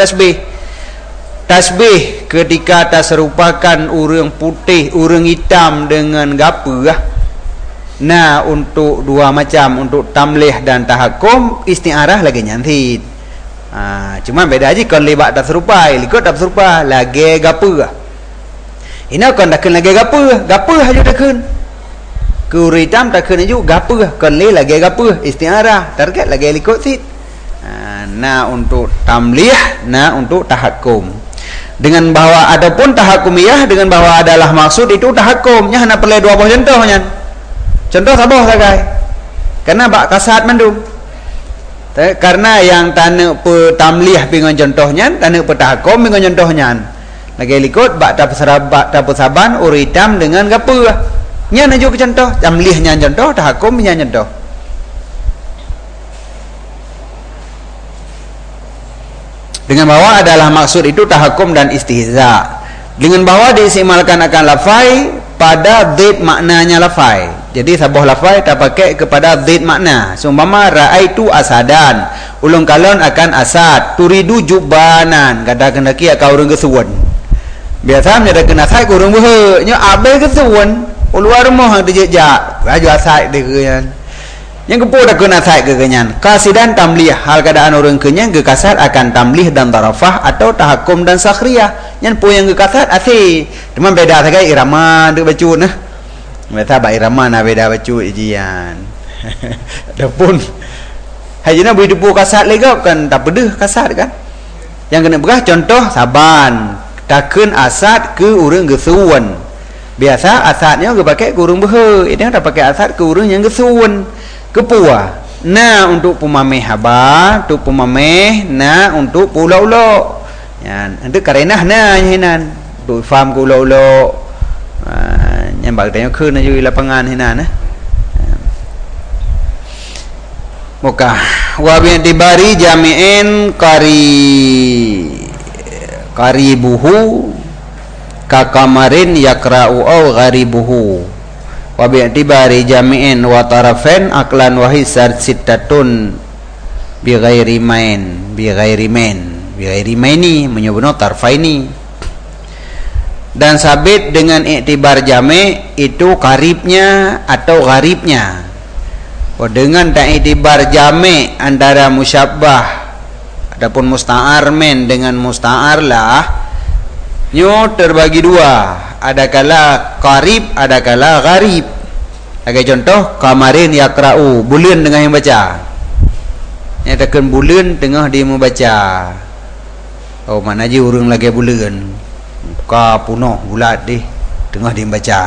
tasbih ketika terserupakan urang putih urang hitam dengan gape nah untuk dua macam untuk tamlih dan tahakkum isti'arah lagi nanti cuma beda aja kalau libat tak serupa ikut tak serupa lagi gape ina kon dak lagi gape aja dak kun ku ritam tak kun aju gape kon le lagi gape isti'arah target lagi likut sit na untuk tamlih na untuk tahakkum dengan bahwa adapun tahakkumiyah dengan bahwa adalah maksud itu tahakkumnya hanya perlu dua buah contoh sabah sagai karena bak kasat mandum karena yang tanah tamlih dengan contohnya tanah tahakkum dengan contohnya lagi likut bak dapat saban uritam dengan gape nya najuk contoh tamlihnya contoh tahakkumnya contoh dengan bahwa adalah maksud itu tahakkum dan istihza dengan bahwa diistimalkan akan lafai pada zid maknanya lafai jadi sebuah lafai tak pakai kepada zid makna seumpama raaitu asadan ulung kalon akan asad turidu jubanan kata kendaki akau urang gesuwan biasanya ada kena sai kurang buhe nya abe ke suwan luar rumah dijejak baju asai de keyan yang kepo dah kena sai ke kenyan kasidan tamlih hal keadaan orang kenyan ke kasar akan tamlih dan tarafah atau tahakkum dan sakhriyah yang pu yang ke kasar asih cuma beda sagai irama de bacu nah biasa ba irama na beda bacu ijian adapun hajina bui depu kasar lega kan tak pedeh kasar kan yang kena berah contoh saban takun asad ke urang gesuwan biasa asadnya ke pakai ke urang behe ini dah pakai asad ke urang yang gesuwan kepua na untuk pemameh haba untuk pemameh na untuk pulau-pulau ya nanti karenah na hinan untuk farm pulau-pulau yang bagi tanya ke na di lapangan hinan muka wa bi tibari jami'in qaribuhu kakamarin yakra'u au gharibuhu wa bi'tibari jami'in wa tarafain aklan wa hisar sittatun bi ghairi maini menyebutnya tarfaini dan sabit dengan iktibar jami' itu karibnya atau gharibnya dengan tak iktibar jami' antara musyabbah adapun musta'ar men dengan musta'ar lah nyo terbagi dua ada kala qarib ada kala gharib sebagai contoh kamarin yakra'u bulan dengan yang baca nyatakan bulan tengah dia membaca oh mana je urang lagi bulan ka punoh bulat deh tengah dia membaca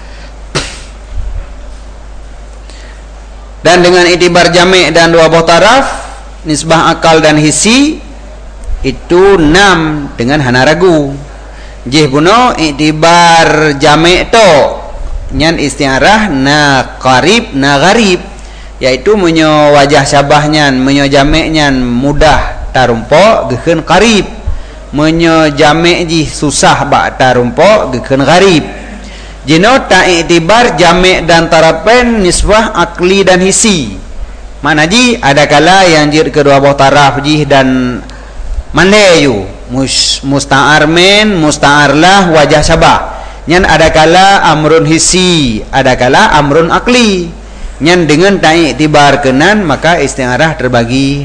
dan dengan itibar jami' dan dua buah taraf nisbah akal dan hisi itu 6 dengan hana ragu jih puno iktibar jami' to nyan istiarah na qarib na gharib yaitu menyo wajah syabahnya menyo jami' nyan mudah tarumpo gekeun qarib menyo jami' jih susah ba tarumpo gekeun gharib jino ta iktibar jami' dan tarapain nisbah akli dan hisi mana ji ada kala yang jir kedua buah taraf jih dan mandayu musta'ar men musta'ar lah wajah sabah nyan ada kala amrun hisi ada kala amrun akli nyan dengan ta'i tibar kenan maka isti'arah terbagi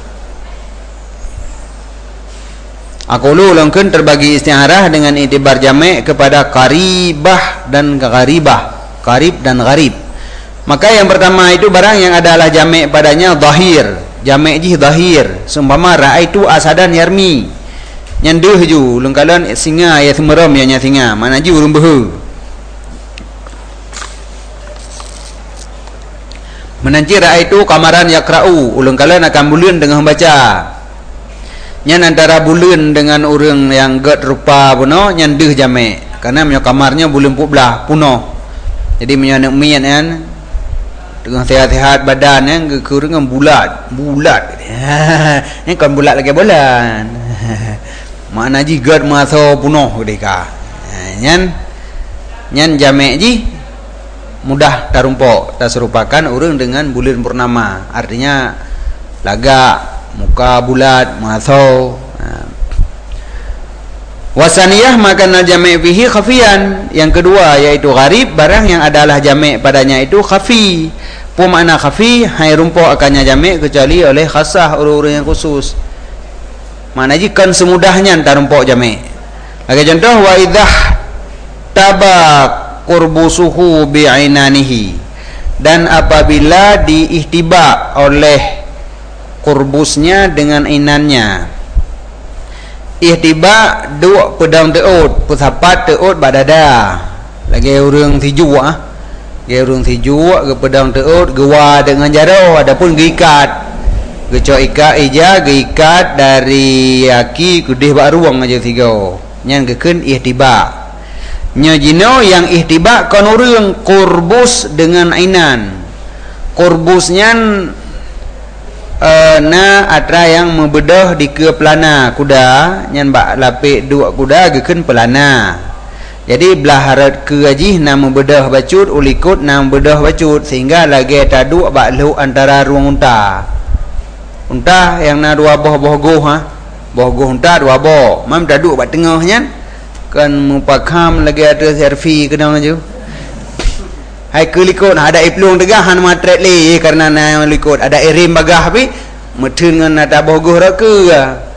6 aku ulangkan terbagi isti'arah dengan itibar jami' kepada qaribah dan gharibah qarib dan gharib maka yang pertama itu barang yang adalah jami' padanya zahir jami' jih zahir seumpama raaitu asadan yarmi nyandeuh ju lengkalan singa ya semeram ya nya singa mana ji urang behe Menanci raaitu kamaran yakra'u, ulun kalian akan bulan dengan membaca. Nyan antara bulan dengan orang yang get rupa puno nyan deh jamek. Karena menyo kamarnya bulan publah puno. Jadi menyo anak mian kan dengan sehat-sehat badan yang kekurangan bulat. Ini kan bulat lagi bulan. Mana ji get masa puno deka. Nyan jamek ji mudah tarumpok, tak serupakan orang dengan bulan purnama, artinya lagak muka bulat masau. Wasaniyah makan jamek fihi khafiyan, yang kedua yaitu gharib, barang yang adalah jamek padanya itu khafi. Apa makna khafi? Hai rumpok akannya jamek kecuali oleh khasah, orang-orang yang khusus. Mana jikan semudahnya tarumpok jamek. Lagi contoh, wa idah tabak qurbusuhu bi'inanihi, dan apabila diihtiba oleh qurbusnya dengan inannya. Ihtiba dua pedang teut, pusapat teut badada. Lagi urang tiju Lagi urang tiju ke pedang teut gewa dengan jaro, adapun gikat. Geco ikat ija gikat dari yaki kudih bak ruang aja tiga. Nyan geken ihtiba. Nyajino yang ihtiba kan orang kurbus dengan ainan. Kurbusnya na atra yang membedah di ke pelana kuda, nyan bak lapik dua kuda geken pelana. Jadi belah harat ke aji na membedah bacut ulikut na membedah bacut, sehingga lagi tadu bak lu antara ruang unta. Unta yang na dua boh goh boh goh unta dua boh. Mam tadu bak tengah nyan. Kan mupakam lagi ada servi kenang aja. Hai kelikut ada iplung tegah han matret le karena na likut ada irim bagah tapi metun ngan ada bogoh rake.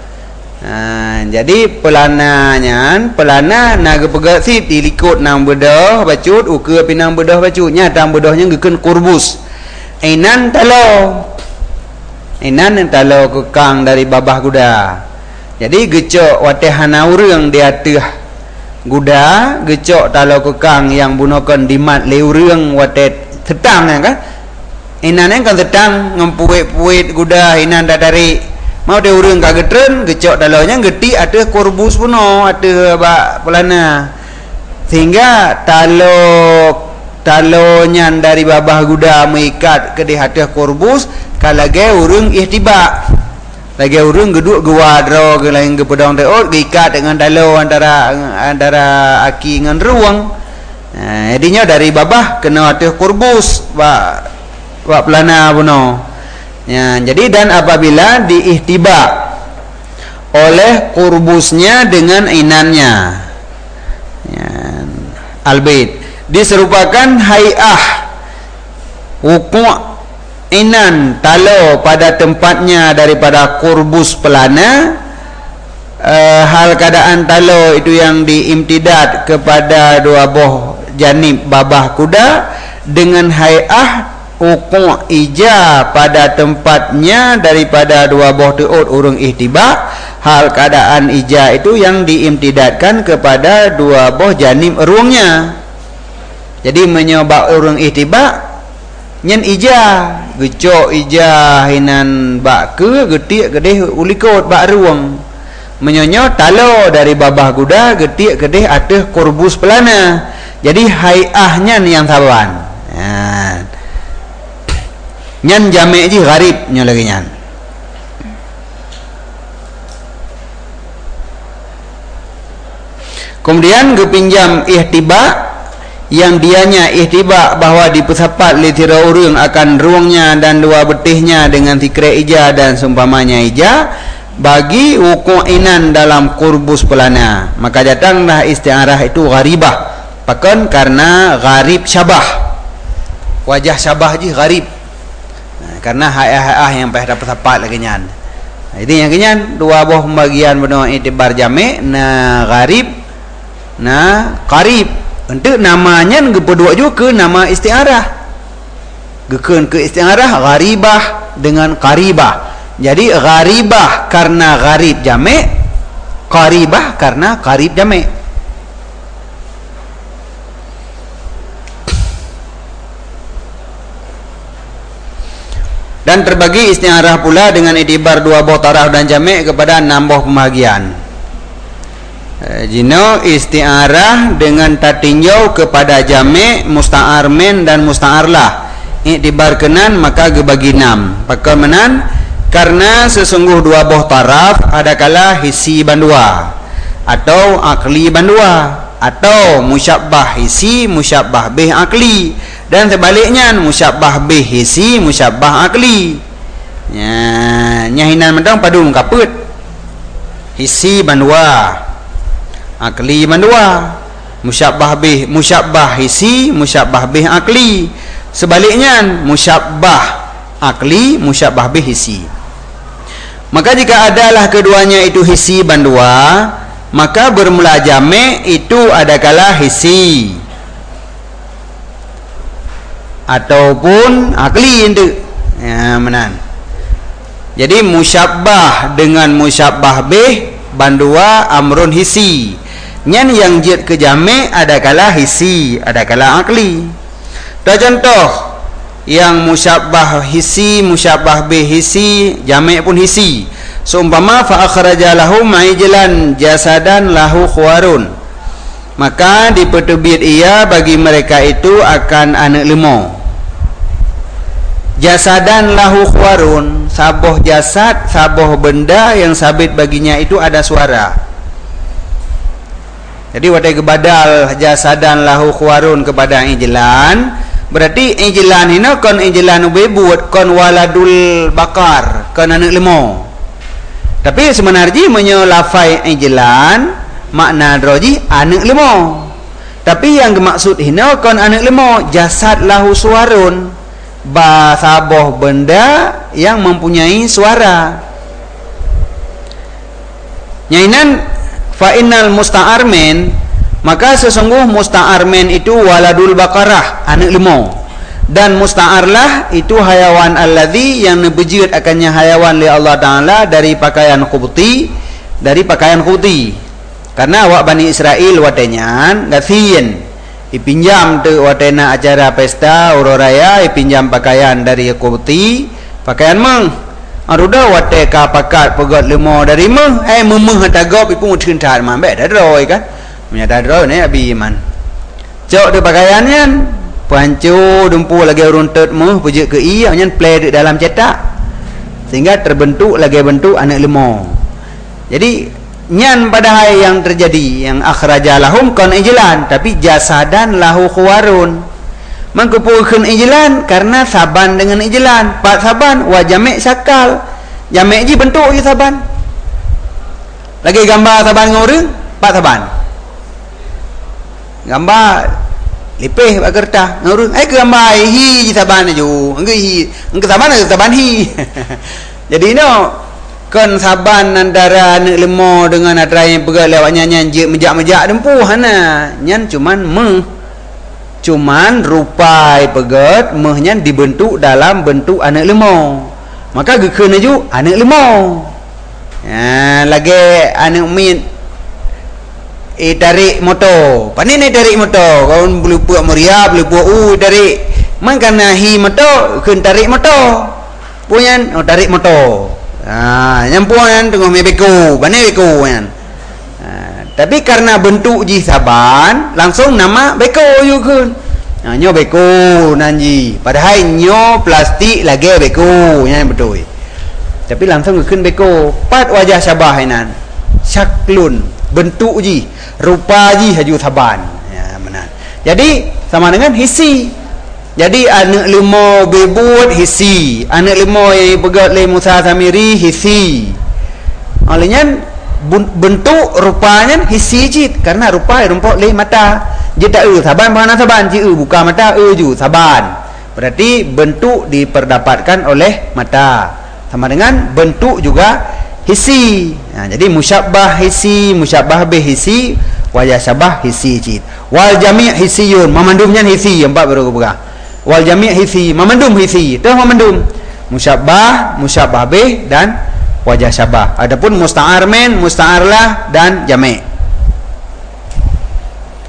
Jadi pelana naga pegat sit dilikut nang bedah bacut uke pinang bedah bacutnya tam bedahnya geken kurbus. Inan talo kekang dari babah kuda. Jadi gecok watehana urang di ateh guda gecok talo kekang yang bunokan dimat leureng watet setang kan inan kan setang ngempuit guda inan dadari mau de ureng kagetren gecok talonya geti ada kurbus puno ada bak pelana, sehingga talonya dari babah guda mengikat ke di hati kurbus kalage ureng ihtiba. Lagi urang geduk gewadro ke lain ke pedang teot diikat dengan talo antara aki dengan ruang. Jadinya dari babah kena hati kurbus bak pelana puno. Jadi dan apabila diihtiba oleh kurbusnya dengan inannya, albait diserupakan hay'ah wuku' inan talo pada tempatnya daripada kurbus pelana. Hal keadaan talo itu yang diimtidad kepada dua boh janib babah kuda dengan hay'ah uku' ija pada tempatnya daripada dua boh teut urung ihtiba. Hal keadaan ija itu yang diimtidadkan kepada dua boh janib ruangnya. Jadi menyebab urung ihtiba nyen ija gecok ija hinan bak ke getik gedeh ulikot bak ruang menyonyo talo dari babah kuda getik gedeh ateh kurbus pelana. Jadi hay'ahnya yang saban nyen jamek ji gharib nyo lagi nyan. Kemudian kepinjam ihtiba yang dianya ihtiba bahawa dipesapat litira urang akan ruangnya dan dua betihnya dengan tikre ija dan seumpamanya ija bagi wuku'inan dalam kurbus pelana, maka datanglah isti'arah itu gharibah pakan karena gharib syabah, wajah syabah ji gharib karena ha'ah yang pada pesapat lagi nyan. Ini yang kenyan dua buah pembagian benar itibar jamek na gharib na qarib. Untuk namanya kedua juga ke nama isti'arah. Geken ke isti'arah gharibah dengan qaribah. Jadi gharibah karena gharib jamek, qaribah karena qarib jamek. Dan terbagi isti'arah pula dengan itibar dua buah taraf dan jami' kepada 6 buah pembahagian. Jino isti'arah dengan tatinjau kepada jami', musta'ar min dan musta'ar lah. Iktibar kenan maka gebagi 6. Pakal menan karena sesungguh dua buah taraf adakala hisi bandua atau akli bandua atau musyabbah hisi musyabbah bih akli, dan sebaliknya musyabbah bih hisi musyabbah akli. Nyahinan medang padu kaput hisi bandua akli bandua, musyabbah bih musyabbah hisi musyabbah bih akli, sebaliknya musyabbah akli musyabbah bih hisi. Maka jika adalah keduanya itu hisi bandua, maka bermula jami' itu adakala hisi ataupun akli itu. Menan. Jadi musyabbah dengan musyabbah bih bandua amrun hisi. Nyan yang jid ke jami' adakala hisi, adakala akli. Contoh yang musyabbah hisi musyabbah bih hisi jami' pun hisi. Seumpama fa akhraja lahu ma'ijlan jasadan lahu khuwarun, maka dipertebit ia bagi mereka itu akan anak lemah. Jasadan lahu khuwarun, saboh jasad, saboh benda yang sabit baginya itu ada suara. Jadi wadai kebadal jasadan lahu khuwarun kepada ijlan, berarti ijlan ini kon ijlan ubebut kon waladul bakar kon anak lemah. Tapi sebenarnya menyelafai ijlan makna droji anak lemah. Tapi yang dimaksud hina kon anak lemah jasad lahu suarun, saboh benda yang mempunyai suara. Nyainan fa innal musta'ar min, maka sesungguh musta'ar min itu waladul bakarah anak lemah, dan musta'arlah itu hayawan alladhi yang nebejit akannya hayawan li Allah Ta'ala dari pakaian qubti, dari pakaian qubti. Karena awak Bani Israel watenyan gathian ipinjam tu watena acara pesta uroraya ipinjam pakaian dari qubti, pakaian meng aruda wate ka pakat pegot lemo dari meng memeng hatagop ipu thun thar ma be dah roi kan punya dah roi ni abi man cok de pakaiannya pancu dumpu lagi runtet meh pujuk ke iya nyan play di dalam cetak sehingga terbentuk lagi bentuk anak lemo. Jadi nyan pada hari yang terjadi yang akhraja lahum kon ijlan, tapi jasadan lahu khuwarun mengkepulkan ijlan karena saban dengan ijlan pak saban wa jami' sakal jami' ji bentuk je saban lagi gambar saban ngoreng pak saban gambar lipih pak kertas ngoreng gambar hi ji saban ju engke saban hi jadi no kon saban antara anak lemah dengan antara yang pegat lewatnya nyan mejak-mejak dempuh hana nyan cuman rupai pegat mehnya dibentuk dalam bentuk anak lemah, maka gekena ju anak lemah. Lagi anak min tarik motor pani ni tarik motor kawan boleh buat meriah boleh buat tarik man kana hi motor keun tarik motor punya tarik motor nyampuan tengah me beko bane beko kan. Tapi karena bentuk ji saban langsung nama beko you kun. Nyo beko nanji. Padahal nyo plastik lagi beko nya betul. Tapi langsung kun beko. Pat wajah sabah inan. Syaklun bentuk ji, rupa ji haju saban. Ya benar. Jadi sama dengan hisi. Jadi anak lemo bebut hisi, anak lemo yang pegat le Musa Samiri hisi. Olehnya bentuk rupanya hisi cit karena rupa rumput le mata je tak saban mana saban je buka mata ju saban, berarti bentuk diperdapatkan oleh mata sama dengan bentuk juga hisi. Jadi musyabbah hisi musyabbah bih hisi wajah syabah hisi cit wal jami' hisiyun mamandumnya hisi empat baru buka wal jami' hisi mamandum hisi tu mamandum musyabbah musyabbah bih dan wajah syabah. Adapun musta'ar min, musta'arlah dan jami'.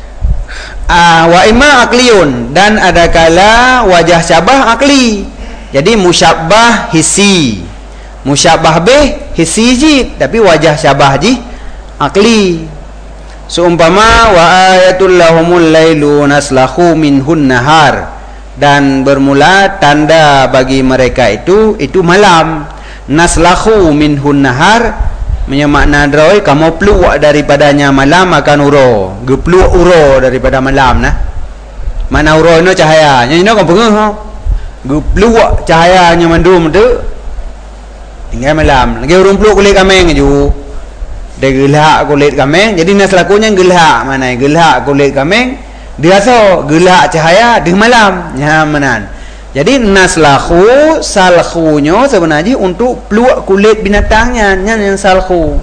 Wa imma akliyun, dan adakala wajah syabah akli. Jadi musyabbah hissi, musyabbah bih hissi ji, tapi wajah syabah ji akli. Seumpama wa ayatul lahumul lailu naslahu minhun nahar, dan bermula tanda bagi mereka itu malam. Naslahu minhun nahar makna droi kamu peluak daripadanya malam akan uro, gepluak uro daripada malam nah. Mana uro no cahaya, nya no kamu pengeh gepluak cahayanya mandum tu tinggal malam. Lagi urung peluk kulit kameng ju. Dia gelak kulit kameng, jadi naslakunya gelak mana gelak kulit kameng, dia so gelak cahaya di malam nya manan. Jadi naslahu salkhunya sebenarnya untuk peluak kulit binatangnya yang salkhu.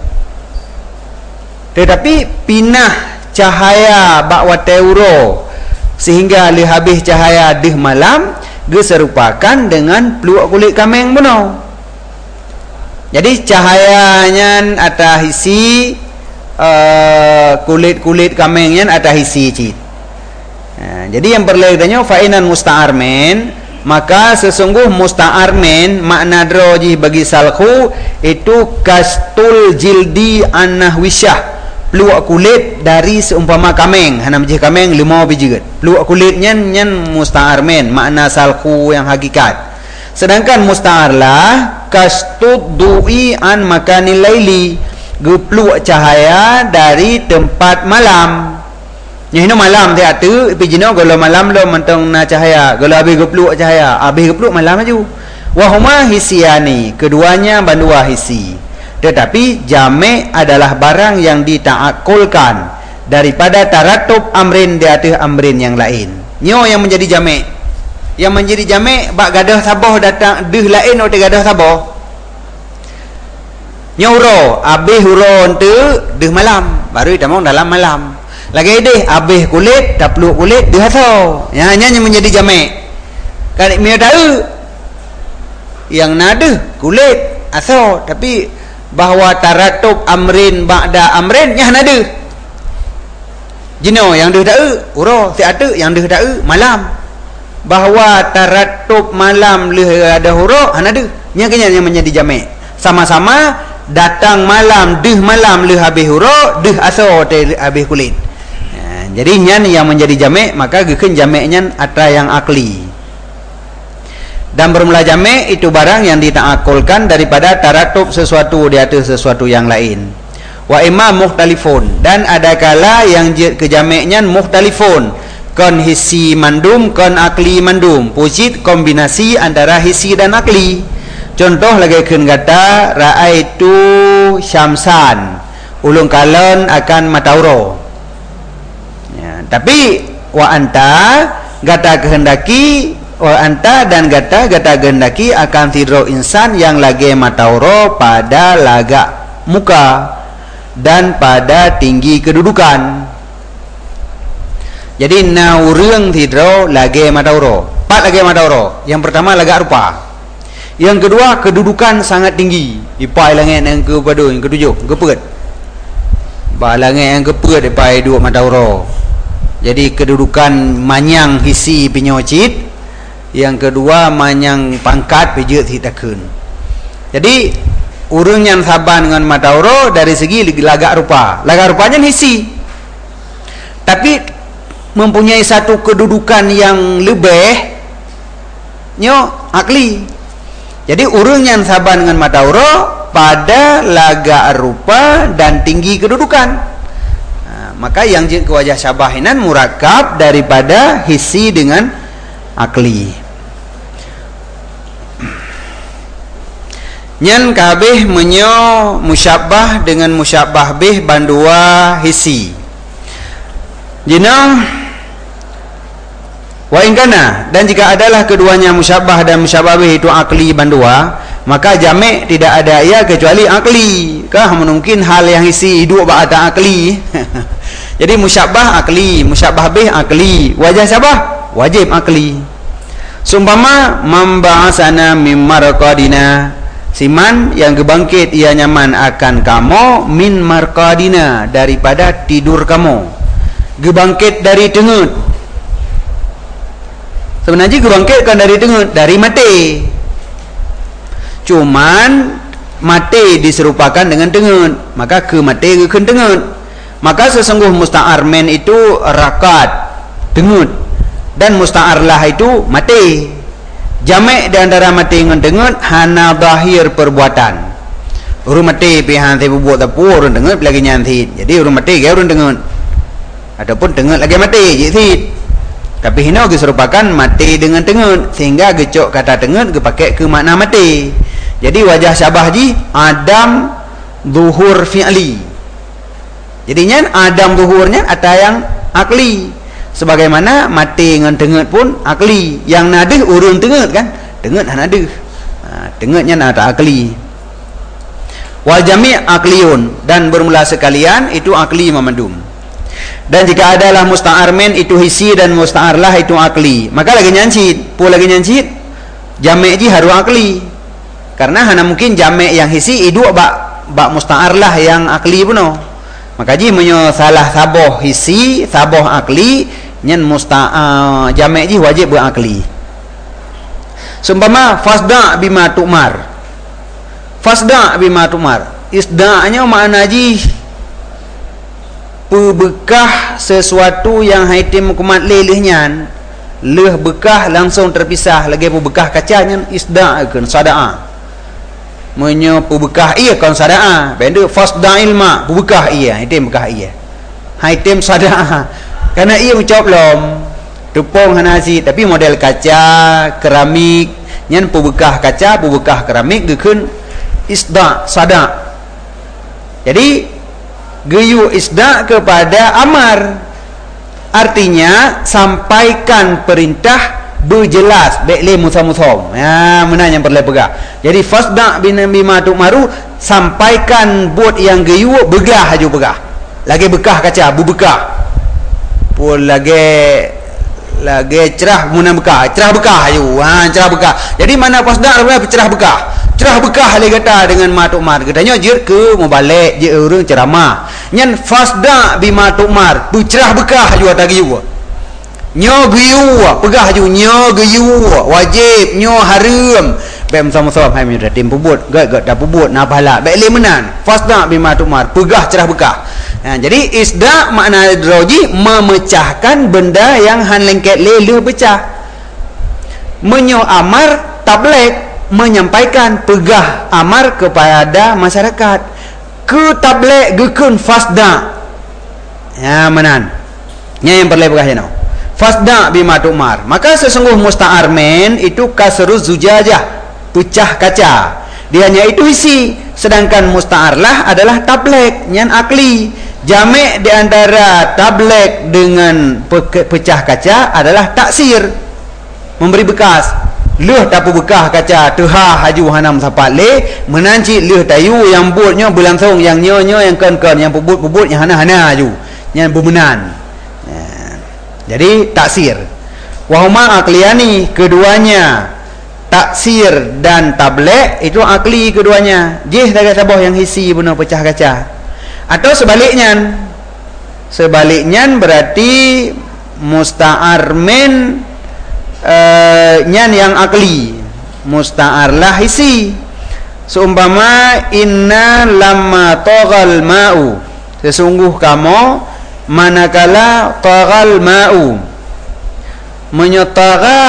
Tetapi pinah cahaya bakwa teuro sehingga li habis cahaya di malam diserupakan dengan peluak kulit kameng benar. Jadi cahayanya atas isi kulit-kulit kamengnya atas isi cit. Jadi yang berlakunya fa'inan musta'armen, maka sesungguh musta'armen makna droji bagi salkhu itu kastul jildi an-nahwisyah, peluak kulit dari seumpama kameng. Hana biji kameng 5 biji get. Peluak kulitnya nyan musta'armen makna salkhu yang hakikat. Sedangkan musta'arlah kastud du'i an makanil laili, gepluak cahaya dari tempat malam. Nyahino malam dia tu pijino kalau malam lo mentong na cahaya, kalau habis gepluk cahaya, habis gepluk malam aju. Wa huma hisiani, keduanya bandua hisi. Tetapi jami' adalah barang yang ditaakulkan daripada taratub amrin di atas amrin yang lain. Nyo yang menjadi jami'. Yang menjadi jami' bak gadah sabah datang deh lain atau gadah sabah. Nyo uro, habis uro tu deh malam, baru tamang dalam malam. Lagi deh habis kulit tak peluk kulit dia tahu ya, hanya yang menjadi jamek kan dia tahu yang nada kulit asal, tapi bahawa taratub amrin ba'da amrin nya nada jino yang dia tahu uro si ada yang dia tahu malam, bahawa taratub malam leh ada huruf nada nya kenya yang menjadi jamek sama-sama datang malam deh malam leh habis huruf deh asal te habis kulit. Jadi nyan yang menjadi jamek, maka gekeun jameknya atra yang akli. Dan bermula jamek itu barang yang ditaakulkan daripada taratub sesuatu di atas sesuatu yang lain. Wa imma mukhtalifun, dan ada kala yang ke jameknya mukhtalifun, kon hisi mandum kon akli mandum, pujit kombinasi antara hisi dan akli. Contoh lagi keun kata raaitu syamsan, ulung kalon akan matauro. Tapi wa anta gata kehendaki, wa anta dan gata kehendaki akan tidro insan yang lagi matauro pada lagak muka dan pada tinggi kedudukan. Jadi na urang tidro lagi matauro, 4 lagi matauro. Yang pertama lagak rupa, yang kedua kedudukan sangat tinggi, ipai langit yang kepada yang ketujuh kepet ba langit yang kepet ipai 2 matauro. Jadi kedudukan manyang hisi pinyocit, yang kedua manyang pangkat pijut hitakeun. Jadi urang yang saban dengan matauro dari segi lagak rupa, lagak rupanya hisi, tapi mempunyai satu kedudukan yang lebih nyo akli. Jadi urang yang saban dengan matauro pada lagak rupa dan tinggi kedudukan. Maka yang ke wajah syabahinan murakab daripada hisi dengan akli. Nyan kabeh menyo musyabbah dengan musyabbah bih bandua hisi. Jina wa ingkana, dan jika adalah keduanya musyabbah dan musyabbah bih itu akli bandua, maka jamek tidak ada ia kecuali akli. Kah mungkin hal yang hisi hidup ba'da akli. Jadi musyabbah akli, musyabbah bih akli, wajah syabah wajib akli. Sumpama memba'asana mim marqadina, siman yang gebangkit ia nyaman akan kamu min marqadina daripada tidur kamu. Gebangkit dari tengut. Sebenarnya gebangkit kan dari tengut, dari mati. cuman mati diserupakan dengan tengut, maka ke mati ke tengut. Maka sesungguh musta'ar men itu rakat tengut, dan musta'ar lah itu mati. Jamek di antara mati dengan tengut hana zahir perbuatan. Urang mati pihan te buat tapu urang tengut lagi nyantit. Jadi urang mati ke urang tengut. Ataupun tengut lagi mati jithit. Tapi hina diserupakan mati dengan tengut, sehingga gecok kata tengut dipakai ke makna mati. Jadi wajah syabah ji adam zuhur fi'li. Jadinya adam zuhurnya ada yang akli. Sebagaimana mati dengan tengut pun akli. Yang nadih urun tengut kan? Tengut nadih. Tengutnya ada akli. Wal jami' akliyun, dan bermula sekalian itu akli memandum. Dan jika adalah musta'ar men itu hisi dan musta'ar lah itu akli, maka lagi nyancit, lagi nyancit jami' ji haru akli. Karena hanya mungkin jami' yang hisi itu bak musta'ar lah yang akli puno. Maka ji menyo salah saboh hisi, saboh akli, nyen musta'ar jami' ji wajib berakli. Seumpama fasda bima tu'mar. Fasda bima tu'mar. Isda'nya makna ji pebekah sesuatu yang haitim kumat lelehnya, leh bekah langsung terpisah lagi pebekah kacanya isda'kan sada'a. Menyo pebekah iya kan sada'a. Benda fasda ilma pebekah iya, haitim bekah iya. Haitim sada'a. Karena ia ucap lom tepung hanasi tapi model kaca, keramik, nyen pebekah kaca, pebekah keramik gekeun isda sada. Jadi geyu isda kepada amar, artinya sampaikan perintah berjelas bekle musam-musam. Ya, mana yang perlu pegah. Jadi fasda bima tu'maru, sampaikan buat yang geyu begah aju begah. Lagi bekah kaca, bubekah. Pun lagi cerah muna bekah, cerah bekah aju. Cerah bekah. Jadi mana fasda cerah bekah. Cerah bekah lagi kata dengan matukmar. Katanya jir ke mau balik je urang ceramah. Nyen fasda bima tu'mar. Tu cerah bekah juga tadi juga. Nyo geyu pegah ju nyo geyu wajib nyo haram. Bem sama-sama hai mi tim pubut, gak dah pubut na pahala. Baik le menan. Fasda bima tu'mar. Pegah cerah bekah. Jadi isda makna droji memecahkan benda yang han lengket lele pecah. Menyo amar tablek menyampaikan pegah amar kepada masyarakat. Ke tablek gekun fasda. Ya menan. Nya yang perlu pegah no. Fasda bima tu'mar. Maka sesungguh musta'ar men itu kasruz zujajah, pecah kaca. Dianya itu isi. Sedangkan musta'ar lah adalah tablek, nyan akli. Jami' di antara tablek dengan pecah kaca adalah taksir, memberi bekas. Leh tapu bekah kaca tehah haju hanam sapat le menanci leh tayu yang butnya berlangsung yang nyo yang kan yang pubut yang hana haju yang bermenan. Jadi taksir wahuma akliyani, keduanya taksir dan tablek itu akli keduanya. Jih daga sabah yang hisi benar pecah kaca. Atau sebaliknya berarti musta'ar min nyan yang akli, musta'ar lah hisi. Seumpama inna lamma taghal ma'u, sesungguh kamu manakala taghal ma'u, menyataga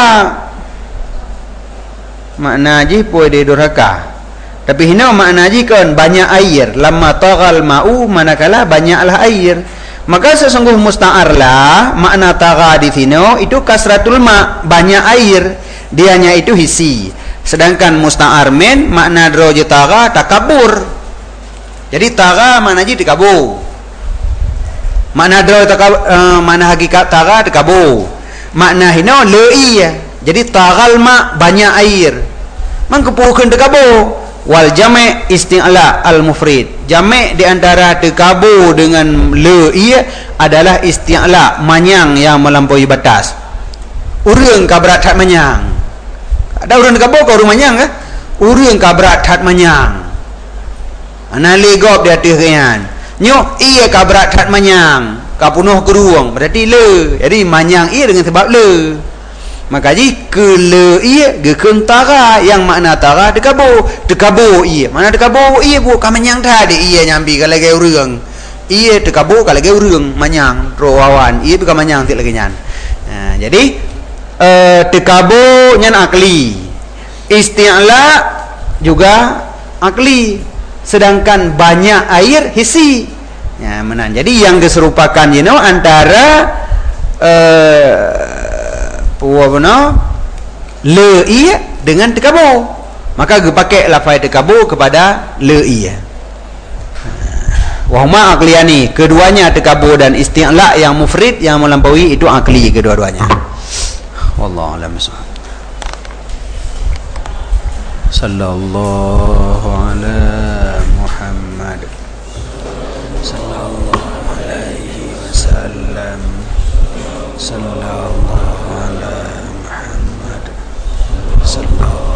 makna ji puai de durhaka, tapi hina makna ji kan banyak air. Lamma taghal ma'u manakala banyaklah air. Maka sesungguh musta'ar lah makna tagha di sini itu kasratul ma, banyak air. Dianya itu hisi. Sedangkan musta'ar men makna droje tagha takabur. Jadi tagha makna ji takabur. Makna droje makna hakikat tagha takabur. Makna hino lei. Jadi taghal ma banyak air. Mangkepukeun takabur. Wal jami' isti'la al mufrid. Jami' di antara tekabu dengan le ia adalah isti'la, manyang yang melampaui batas. Urang kabrat hat manyang. Ada urang tekabu ke urang manyang ke? Urang kabrat hat manyang. Ana legop dia teuhian. Nyo ia kabrat hat manyang, kapunuh keruang berarti le. Jadi manyang ia dengan sebab le. maka ji kele ia ge kentara yang makna tara dekabo ia mana dekabo ia bu kamanyang tadi ia nyambi kalau ge urang ia dekabo kalau ge urang manyang rowawan ia tu kamanyang ti lagi nyan. Jadi dekabo nyan akli, isti'la juga akli, sedangkan banyak air hisi ya menan. Jadi yang diserupakan antara le iya dengan tekabo, maka pakai lafaz tekabo kepada le iya. Wahuma akliyani, keduanya tekabo dan isti'la yang mufrid yang melampaui itu akli kedua-duanya. Wallahu a'lam bishawab. Sallallahu ala Muhammad sallallahu alaihi wasallam. Sallallahu ala Muhammad sallallahu